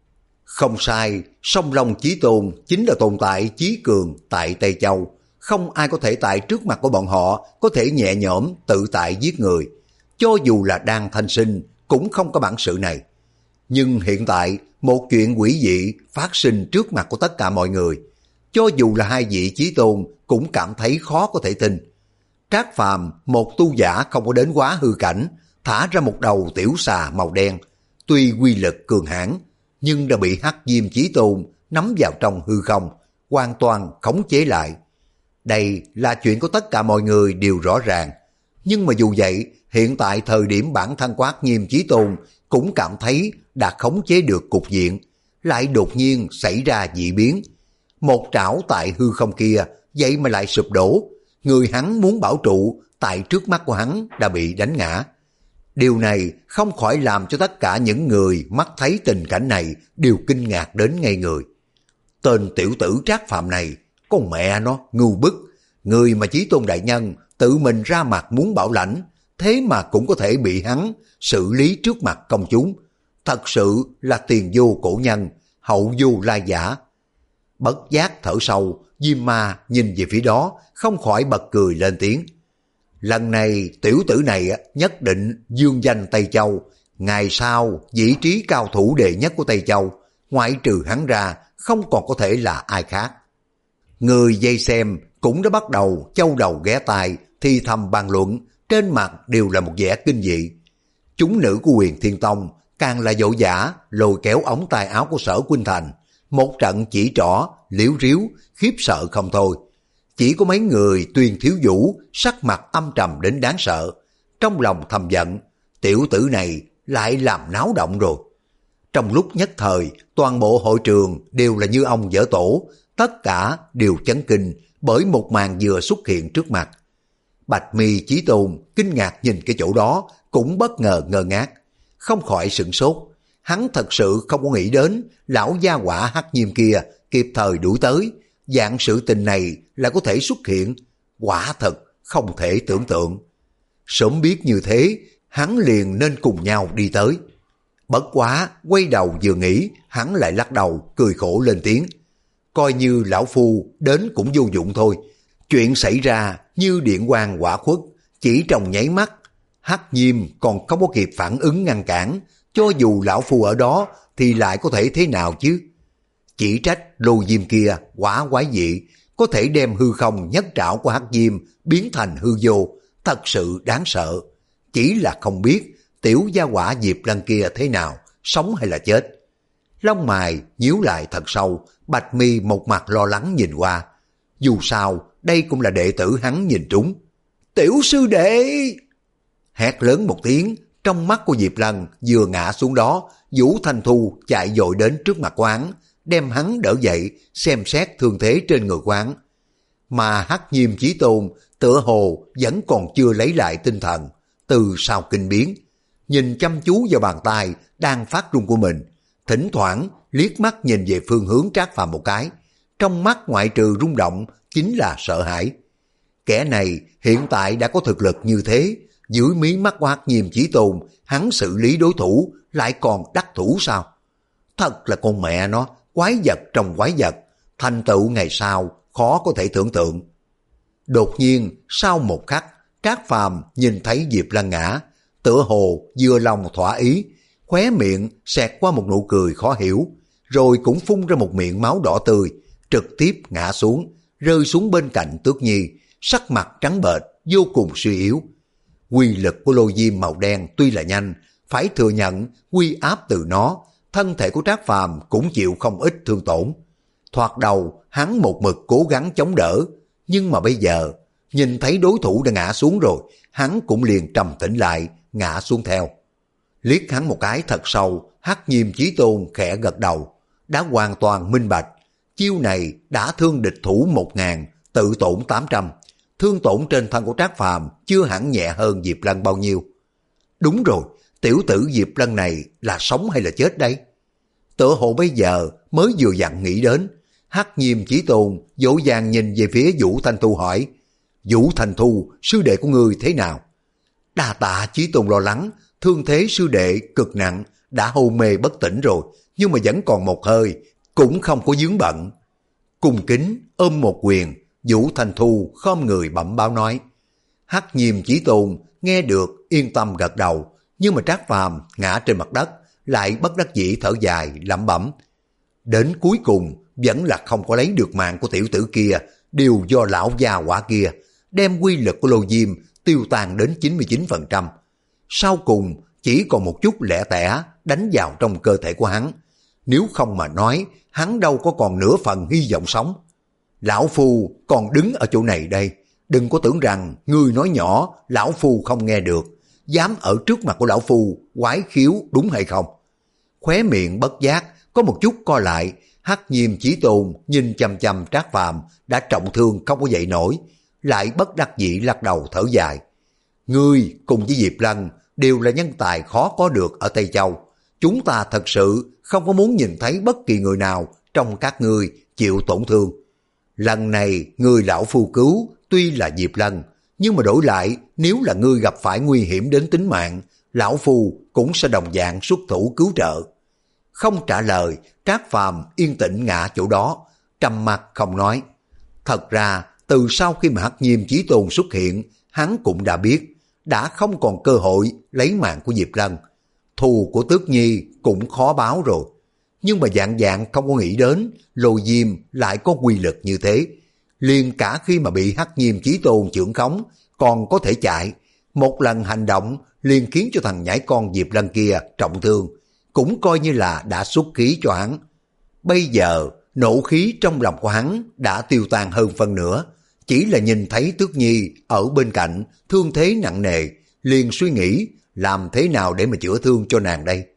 Không sai, Song Long Chí Tôn chính là tồn tại chí cường tại Tây Châu. Không ai có thể tại trước mặt của bọn họ có thể nhẹ nhõm tự tại giết người. Cho dù là đang thanh sinh cũng không có bản sự này. Nhưng hiện tại một chuyện quỷ dị phát sinh trước mặt của tất cả mọi người. Cho dù là hai vị Chí Tôn cũng cảm thấy khó có thể tin. Trác Phàm, một tu giả không có đến quá hư cảnh, thả ra một đầu tiểu xà màu đen. Tuy quy lực cường hãn, nhưng đã bị Hắc Diêm Chí Tôn nắm vào trong hư không, hoàn toàn khống chế lại. Đây là chuyện của tất cả mọi người đều rõ ràng. Nhưng mà dù vậy, hiện tại thời điểm bản thân của Hắc Diêm Chí Tôn cũng cảm thấy đã khống chế được cục diện, lại đột nhiên xảy ra dị biến. Một trảo tại hư không kia, vậy mà lại sụp đổ. Người hắn muốn bảo trụ, tại trước mắt của hắn đã bị đánh ngã. Điều này không khỏi làm cho tất cả những người mắt thấy tình cảnh này đều kinh ngạc đến ngây người. Tên tiểu tử Trác Phàm này, con mẹ nó, ngu bức. Người mà Chí Tôn đại nhân tự mình ra mặt muốn bảo lãnh, thế mà cũng có thể bị hắn xử lý trước mặt công chúng. Thật sự là tiền vô cổ nhân, hậu vô lai giả. Bất giác thở sâu, Diêm Ma nhìn về phía đó, không khỏi bật cười lên tiếng. Lần này tiểu tử này nhất định dương danh Tây Châu, ngày sau vị trí cao thủ đệ nhất của Tây Châu, ngoại trừ hắn ra không còn có thể là ai khác. Người dây xem cũng đã bắt đầu châu đầu ghé tai, thi thầm bàn luận, trên mặt đều là một vẻ kinh dị. Chúng nữ của Huyền Thiên Tông càng là dỗ dã lôi kéo ống tay áo của Sở Khuynh Thành, một trận chỉ trỏ liếu riếu khiếp sợ không thôi. Chỉ có mấy người Tuyên Thiếu Vũ sắc mặt âm trầm đến đáng sợ, trong lòng thầm giận, tiểu tử này lại làm náo động rồi. Trong lúc nhất thời, toàn bộ hội trường đều là như ông dở tổ, tất cả đều chấn kinh bởi một màn vừa xuất hiện trước mặt. Bạch Mi Chí Tôn kinh ngạc nhìn cái chỗ đó, cũng bất ngờ ngơ ngác, không khỏi sửng sốt. Hắn thật sự không có nghĩ đến lão gia hỏa Hắc Nhiêm kia kịp thời đuổi tới, dạng sự tình này là có thể xuất hiện, quả thật không thể tưởng tượng. Sớm biết như thế, hắn liền nên cùng nhau đi tới. Bất quá, quay đầu vừa nghĩ, hắn lại lắc đầu, cười khổ lên tiếng. Coi như lão phu đến cũng vô dụng thôi, Chuyện xảy ra như điện quang hỏa khuất, chỉ trong nháy mắt. Hắc Diêm còn không có kịp phản ứng ngăn cản, cho dù lão phu ở đó thì lại có thể thế nào chứ? Chỉ trách Lô Diêm kia quá quái dị, có thể đem hư không nhất trảo của Hắc Diêm biến thành hư vô, thật sự đáng sợ. Chỉ là không biết tiểu gia hỏa Diệp Lân kia thế nào, sống hay là chết. Lông mày nhíu lại thật sâu, Bạch Mi một mặt lo lắng nhìn qua. Dù sao, đây cũng là đệ tử hắn nhìn trúng. Tiểu sư đệ! Hét lớn một tiếng, trong mắt của Diệp Lân vừa ngã xuống đó, Vũ Thanh Thu chạy dội đến trước mặt quán, đem hắn đỡ dậy, xem xét thương thế trên người quán. Mà Hắc Diêm Chí Tôn tựa hồ vẫn còn chưa lấy lại tinh thần từ sau kinh biến, nhìn chăm chú vào bàn tay đang phát run của mình, thỉnh thoảng liếc mắt nhìn về phương hướng Trác Phàm một cái, trong mắt ngoại trừ rung động chính là sợ hãi. Kẻ này hiện tại đã có thực lực như thế, dưới mí mắt của Hắc Diêm Chí Tôn, hắn xử lý đối thủ lại còn đắc thủ sao? Thật là con mẹ nó, quái vật trong quái vật, thành tựu ngày sau khó có thể tưởng tượng. Đột nhiên sau một khắc, Trác Phàm nhìn thấy Diệp Lân ngã, tựa hồ vừa lòng thỏa ý, khóe miệng xẹt qua một nụ cười khó hiểu, rồi cũng phun ra một miệng máu đỏ tươi, trực tiếp ngã xuống, rơi xuống bên cạnh Tước Nhi, sắc mặt trắng bệch, vô cùng suy yếu. Quy lực của lô diêm màu đen tuy là nhanh, phải thừa nhận quy áp từ nó, thân thể của Trác Phàm cũng chịu không ít thương tổn. Thoạt đầu hắn một mực cố gắng chống đỡ, nhưng mà bây giờ nhìn thấy đối thủ đã ngã xuống rồi, hắn cũng liền trầm tĩnh lại, ngã xuống theo. Liếc hắn một cái thật sâu, Hắc Diêm Chí Tôn khẽ gật đầu, đã hoàn toàn minh bạch, chiêu này đã thương địch thủ một ngàn, tự tổn tám trăm, thương tổn trên thân của Trác Phàm chưa hẳn nhẹ hơn Diệp Lân bao nhiêu. Đúng rồi, tiểu tử Diệp Lân này là sống hay là chết đây? Tựa hồ bây giờ mới vừa dặn nghĩ đến, Hắc Diêm Chí Tôn dỗ dàng nhìn về phía Vũ Thanh Thu hỏi, Vũ Thanh Thu, sư đệ của ngươi thế nào? Đa tạ Chí Tôn lo lắng, thương thế sư đệ cực nặng, đã hôn mê bất tỉnh rồi, nhưng mà vẫn còn một hơi, cũng không có vướng bận. Cung kính ôm một quyền, Vũ Thanh Thu khom người bẩm báo nói. Hắc Diêm Chí Tôn nghe được yên tâm gật đầu, nhưng mà Trác Phàm ngã trên mặt đất, lại bất đắc dĩ thở dài lẩm bẩm. Đến cuối cùng vẫn là không có lấy được mạng của tiểu tử kia, đều do lão già quả kia, đem quy lực của Lô Diêm tiêu tan đến chín mươi chín phần trăm. Sau cùng chỉ còn một chút lẻ tẻ đánh vào trong cơ thể của hắn. Nếu không mà nói, hắn đâu có còn nửa phần hy vọng sống. Lão Phu còn đứng ở chỗ này đây, đừng có tưởng rằng ngươi nói nhỏ, Lão Phu không nghe được, dám ở trước mặt của Lão Phu quái khiếu đúng hay không? Khóe miệng bất giác có một chút co lại, Hắc Diêm Chí Tôn nhìn chằm chằm Trác Phàm đã trọng thương không có dậy nổi, lại bất đắc dĩ lắc đầu thở dài. Ngươi cùng với Diệp Lân đều là nhân tài khó có được ở Tây Châu, chúng ta thật sự không có muốn nhìn thấy bất kỳ người nào trong các ngươi chịu tổn thương. Lần này người lão phu cứu tuy là Diệp Lân, nhưng mà đổi lại nếu là ngươi gặp phải nguy hiểm đến tính mạng, lão phu cũng sẽ đồng dạng xuất thủ cứu trợ. Không trả lời, Trác Phàm yên tĩnh ngã chỗ đó, trầm mặt không nói. Thật ra từ sau khi mà Hắc Diêm Chí Tôn xuất hiện, hắn cũng đã biết đã không còn cơ hội lấy mạng của Diệp Lân. Thù của Tước Nhi cũng khó báo rồi. Nhưng mà dạng dạng không có nghĩ đến Lô Diêm lại có quy lực như thế. Liền cả khi mà bị Hắc Diêm Chí Tôn chưởng khống còn có thể chạy. Một lần hành động liền khiến cho thằng nhãi con Diệp Lân kia trọng thương, cũng coi như là đã xuất khí cho hắn. Bây giờ nộ khí trong lòng của hắn đã tiêu tan hơn phân nửa. Chỉ là nhìn thấy Tước Nhi ở bên cạnh thương thế nặng nề, liền suy nghĩ làm thế nào để mà chữa thương cho nàng đây.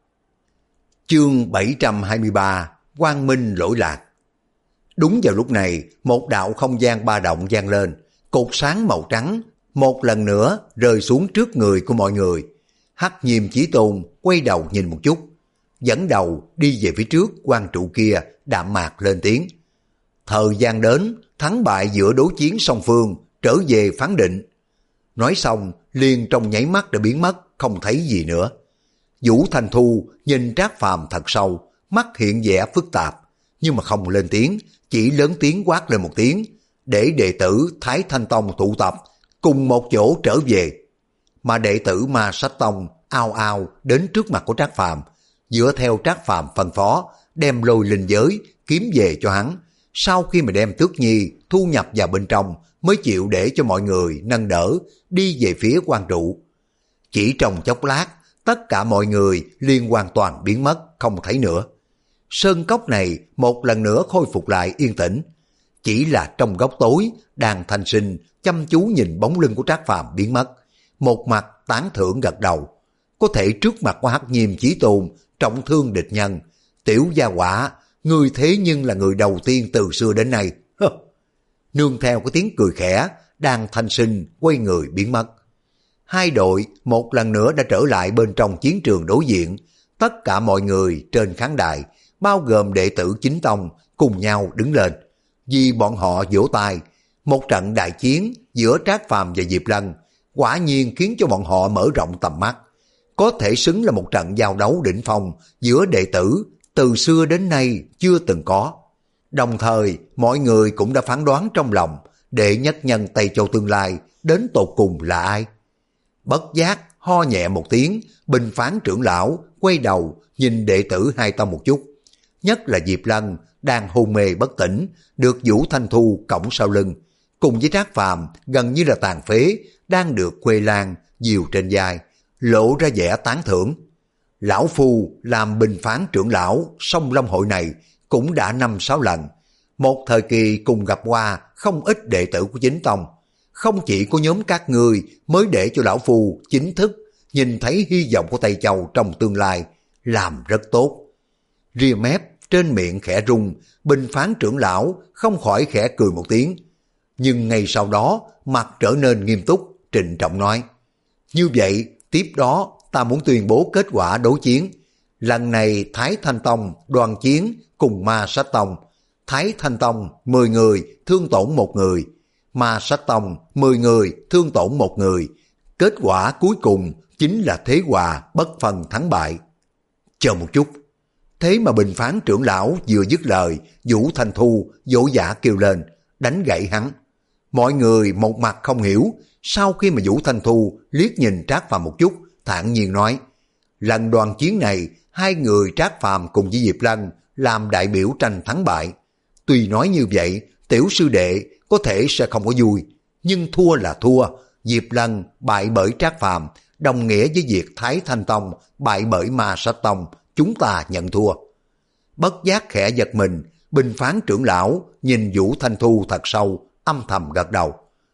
Chương bảy trăm hai mươi ba, Quang Minh lỗi lạc. Đúng vào lúc này, một đạo không gian ba động vang lên, cột sáng màu trắng một lần nữa rơi xuống trước người của mọi người. Hắc Diêm Chí Tôn quay đầu nhìn một chút, dẫn đầu đi về phía trước quan trụ kia, đạm mạc lên tiếng. Thời gian đến, thắng bại giữa đối chiến song phương trở về phán định. Nói xong liền trong nháy mắt đã biến mất, không thấy gì nữa. Vũ Thanh Thu nhìn Trác Phàm thật sâu, mắt hiện vẻ phức tạp, nhưng mà không lên tiếng, chỉ lớn tiếng quát lên một tiếng, để đệ tử Thái Thanh Tông tụ tập, cùng một chỗ trở về. Mà đệ tử Ma Sách Tông ao ao đến trước mặt của Trác Phàm, dựa theo Trác Phàm phân phó, đem lôi linh giới kiếm về cho hắn. Sau khi mà đem Tước Nhi thu nhập vào bên trong, mới chịu để cho mọi người nâng đỡ đi về phía quan trụ. Chỉ trong chốc lát, tất cả mọi người liền hoàn toàn biến mất, không thấy nữa. Sơn cốc này một lần nữa khôi phục lại yên tĩnh. Chỉ là trong góc tối, Đàn Thanh Sinh chăm chú nhìn bóng lưng của Trác Phàm biến mất, một mặt tán thưởng gật đầu. Có thể trước mặt của Hắc Nhiêm Chí Tôn trọng thương địch nhân, tiểu gia hỏa, người thế nhưng là người đầu tiên từ xưa đến nay. Nương theo cái tiếng cười khẽ, Đàn Thanh Sinh quay người biến mất. Hai đội một lần nữa đã trở lại bên trong chiến trường đối diện. Tất cả mọi người trên khán đài, bao gồm đệ tử chính tông, cùng nhau đứng lên. Vì bọn họ vỗ tay, một trận đại chiến giữa Trác Phàm và Diệp Lân quả nhiên khiến cho bọn họ mở rộng tầm mắt. Có thể xứng là một trận giao đấu đỉnh phong giữa đệ tử từ xưa đến nay chưa từng có. Đồng thời, mọi người cũng đã phán đoán trong lòng đệ nhất nhân Tây Châu tương lai đến tột cùng là ai. Bất giác ho nhẹ một tiếng, Bình Phán trưởng lão quay đầu nhìn đệ tử hai tông một chút. Nhất là Diệp Lân đang hôn mê bất tỉnh, được Vũ Thanh Thu cõng sau lưng, cùng với Trác Phàm gần như là tàn phế, đang được Khuê Lan dìu trên vai, lộ ra vẻ tán thưởng. Lão Phu làm Bình Phán trưởng lão song Long hội này cũng đã năm sáu lần, một thời kỳ cùng gặp qua không ít đệ tử của chính tông. Không chỉ có nhóm các ngươi mới để cho Lão Phu chính thức nhìn thấy hy vọng của Tây Châu trong tương lai, làm rất tốt. Ria mép trên miệng khẽ rung, Bình Phán trưởng lão không khỏi khẽ cười một tiếng. Nhưng ngay sau đó mặt trở nên nghiêm túc, trịnh trọng nói: như vậy tiếp đó ta muốn tuyên bố kết quả đối chiến. Lần này Thái Thanh Tông đoàn chiến cùng Ma Sách Tông. Thái Thanh Tông mười người thương tổn một người, Ma Sách Tông mười người thương tổn một người. Kết quả cuối cùng chính là thế hòa bất phân thắng bại. Chờ một chút. Thế mà Bình Phán trưởng lão vừa dứt lời, Vũ Thanh Thu vỗ vã kêu lên, đánh gãy hắn. Mọi người một mặt không hiểu. Sau khi mà Vũ Thanh Thu liếc nhìn Trác Phàm một chút, thản nhiên nói: lần đoàn chiến này, hai người Trác Phàm cùng với Diệp Lân làm đại biểu tranh thắng bại. Tuy nói như vậy, tiểu sư đệ có thể sẽ không có vui, nhưng thua là thua. Diệp Lân bại bởi Trác Phàm đồng nghĩa với việc Thái Thanh Tông bại bởi Ma Sách Tông, chúng ta nhận thua. Bất giác khẽ giật mình, Bình Phán trưởng lão nhìn Vũ Thanh Thu thật sâu, âm thầm gật đầu.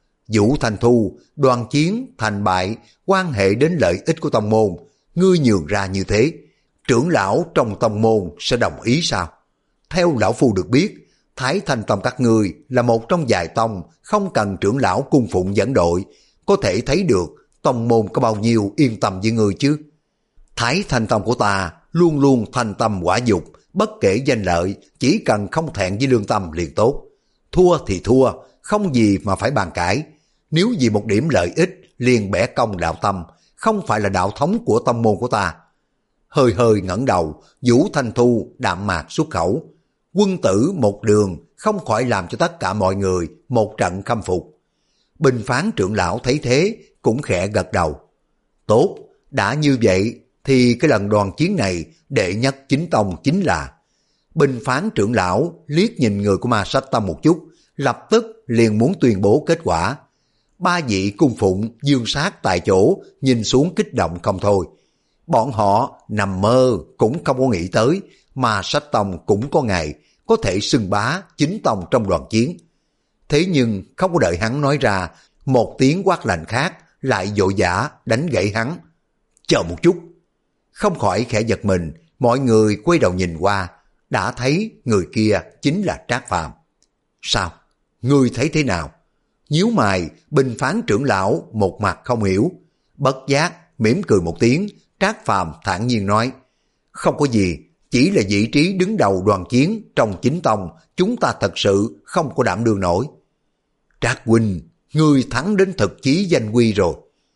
Vũ Thanh Thu, đoàn chiến thành bại quan hệ đến lợi ích của tông môn, ngươi nhường ra như thế, trưởng lão trong tông môn sẽ đồng ý sao? Theo lão phu được biết, Thái Thanh Tông các ngươi là một trong vài tông không cần trưởng lão cung phụng dẫn đội, có thể thấy được tông môn có bao nhiêu yên tâm với ngươi chứ. Thái Thanh Tông của ta luôn luôn thanh tâm quả dục, bất kể danh lợi, chỉ cần không thẹn với lương tâm liền tốt. Thua thì thua, không gì mà phải bàn cãi. Nếu vì một điểm lợi ích liền bẻ cong đạo tâm, không phải là đạo thống của tông môn của ta. Hơi hơi ngẩng đầu, Vũ Thanh Thu đạm mạc xuất khẩu. Quân tử một đường không khỏi làm cho tất cả mọi người một trận khâm phục. Bình Phán trưởng lão thấy thế cũng khẽ gật đầu. Tốt, đã như vậy thì cái lần đoàn chiến này đệ nhất chính tông chính là. Bình Phán trưởng lão liếc nhìn người của Ma Sách Tông một chút, lập tức liền muốn tuyên bố kết quả. Ba vị cung phụng dương sát tại chỗ nhìn xuống kích động không thôi. Bọn họ nằm mơ cũng không có nghĩ tới Ma Sách Tông cũng có ngày có thể xưng bá chính tông trong đoàn chiến. Thế nhưng không có đợi hắn nói ra, một tiếng quát lạnh khác lại vội vã đánh gãy hắn. Chờ một chút. Không khỏi khẽ giật mình, mọi người quay đầu nhìn qua, đã thấy người kia chính là Trác Phàm. Sao? Ngươi thấy thế nào? Nhíu mày, Bình Phán trưởng lão một mặt không hiểu. Bất giác mỉm cười một tiếng, Trác Phàm thản nhiên nói: không có gì, chỉ là vị trí đứng đầu đoàn chiến trong chính tông, chúng ta thật sự không có đảm đương nổi. Trác huynh, ngươi thắng đến thực chí danh quy rồi.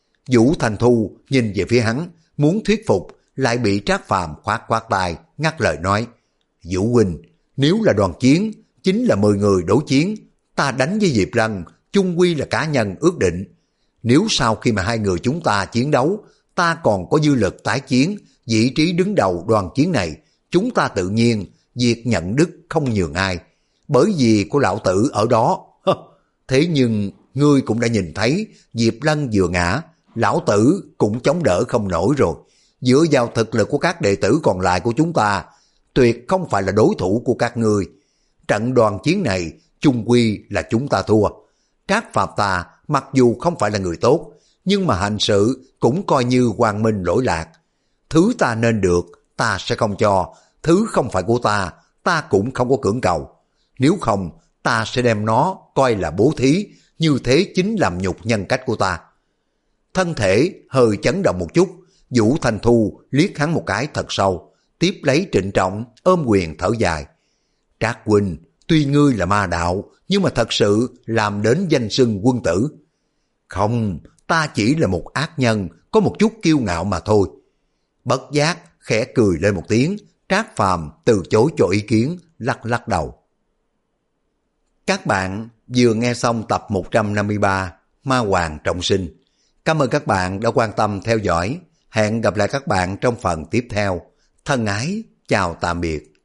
Vũ Thanh Thu nhìn về phía hắn, muốn thuyết phục, lại bị Trác Phàm khoát khoát tay, ngắt lời nói: Vũ huynh, nếu là đoàn chiến, chính là mười người đối chiến, ta đánh với Diệp Lân chung quy là cá nhân ước định. Nếu sau khi mà hai người chúng ta chiến đấu, ta còn có dư lực tái chiến, vị trí đứng đầu đoàn chiến này, chúng ta tự nhiên việc nhận đức không nhường ai. Bởi vì có lão tử ở đó. Thế nhưng ngươi cũng đã nhìn thấy Diệp Lân vừa ngã, lão tử cũng chống đỡ không nổi rồi. Dựa vào thực lực của các đệ tử còn lại của chúng ta, tuyệt không phải là đối thủ của các ngươi. Trận đoàn chiến này chung quy là chúng ta thua. Trác Phàm ta mặc dù không phải là người tốt, nhưng mà hành sự cũng coi như quang minh lỗi lạc. Thứ ta nên được, ta sẽ không cho. Thứ không phải của ta, ta cũng không có cưỡng cầu. Nếu không, ta sẽ đem nó coi là bố thí, như thế chính làm nhục nhân cách của ta. Thân thể hơi chấn động một chút, Vũ Thanh Thu liếc hắn một cái thật sâu, tiếp lấy trịnh trọng ôm quyền thở dài. Trác huynh, tuy ngươi là ma đạo, nhưng mà thật sự làm đến danh xưng quân tử. Không, ta chỉ là một ác nhân, có một chút kiêu ngạo mà thôi. Bất giác khẽ cười lên một tiếng, Trác Phàm từ chối cho ý kiến, lắc lắc đầu. Các bạn vừa nghe xong tập một trăm năm mươi ba Ma Hoàng Trọng Sinh. Cảm ơn các bạn đã quan tâm theo dõi. Hẹn gặp lại các bạn trong phần tiếp theo. Thân ái, chào tạm biệt.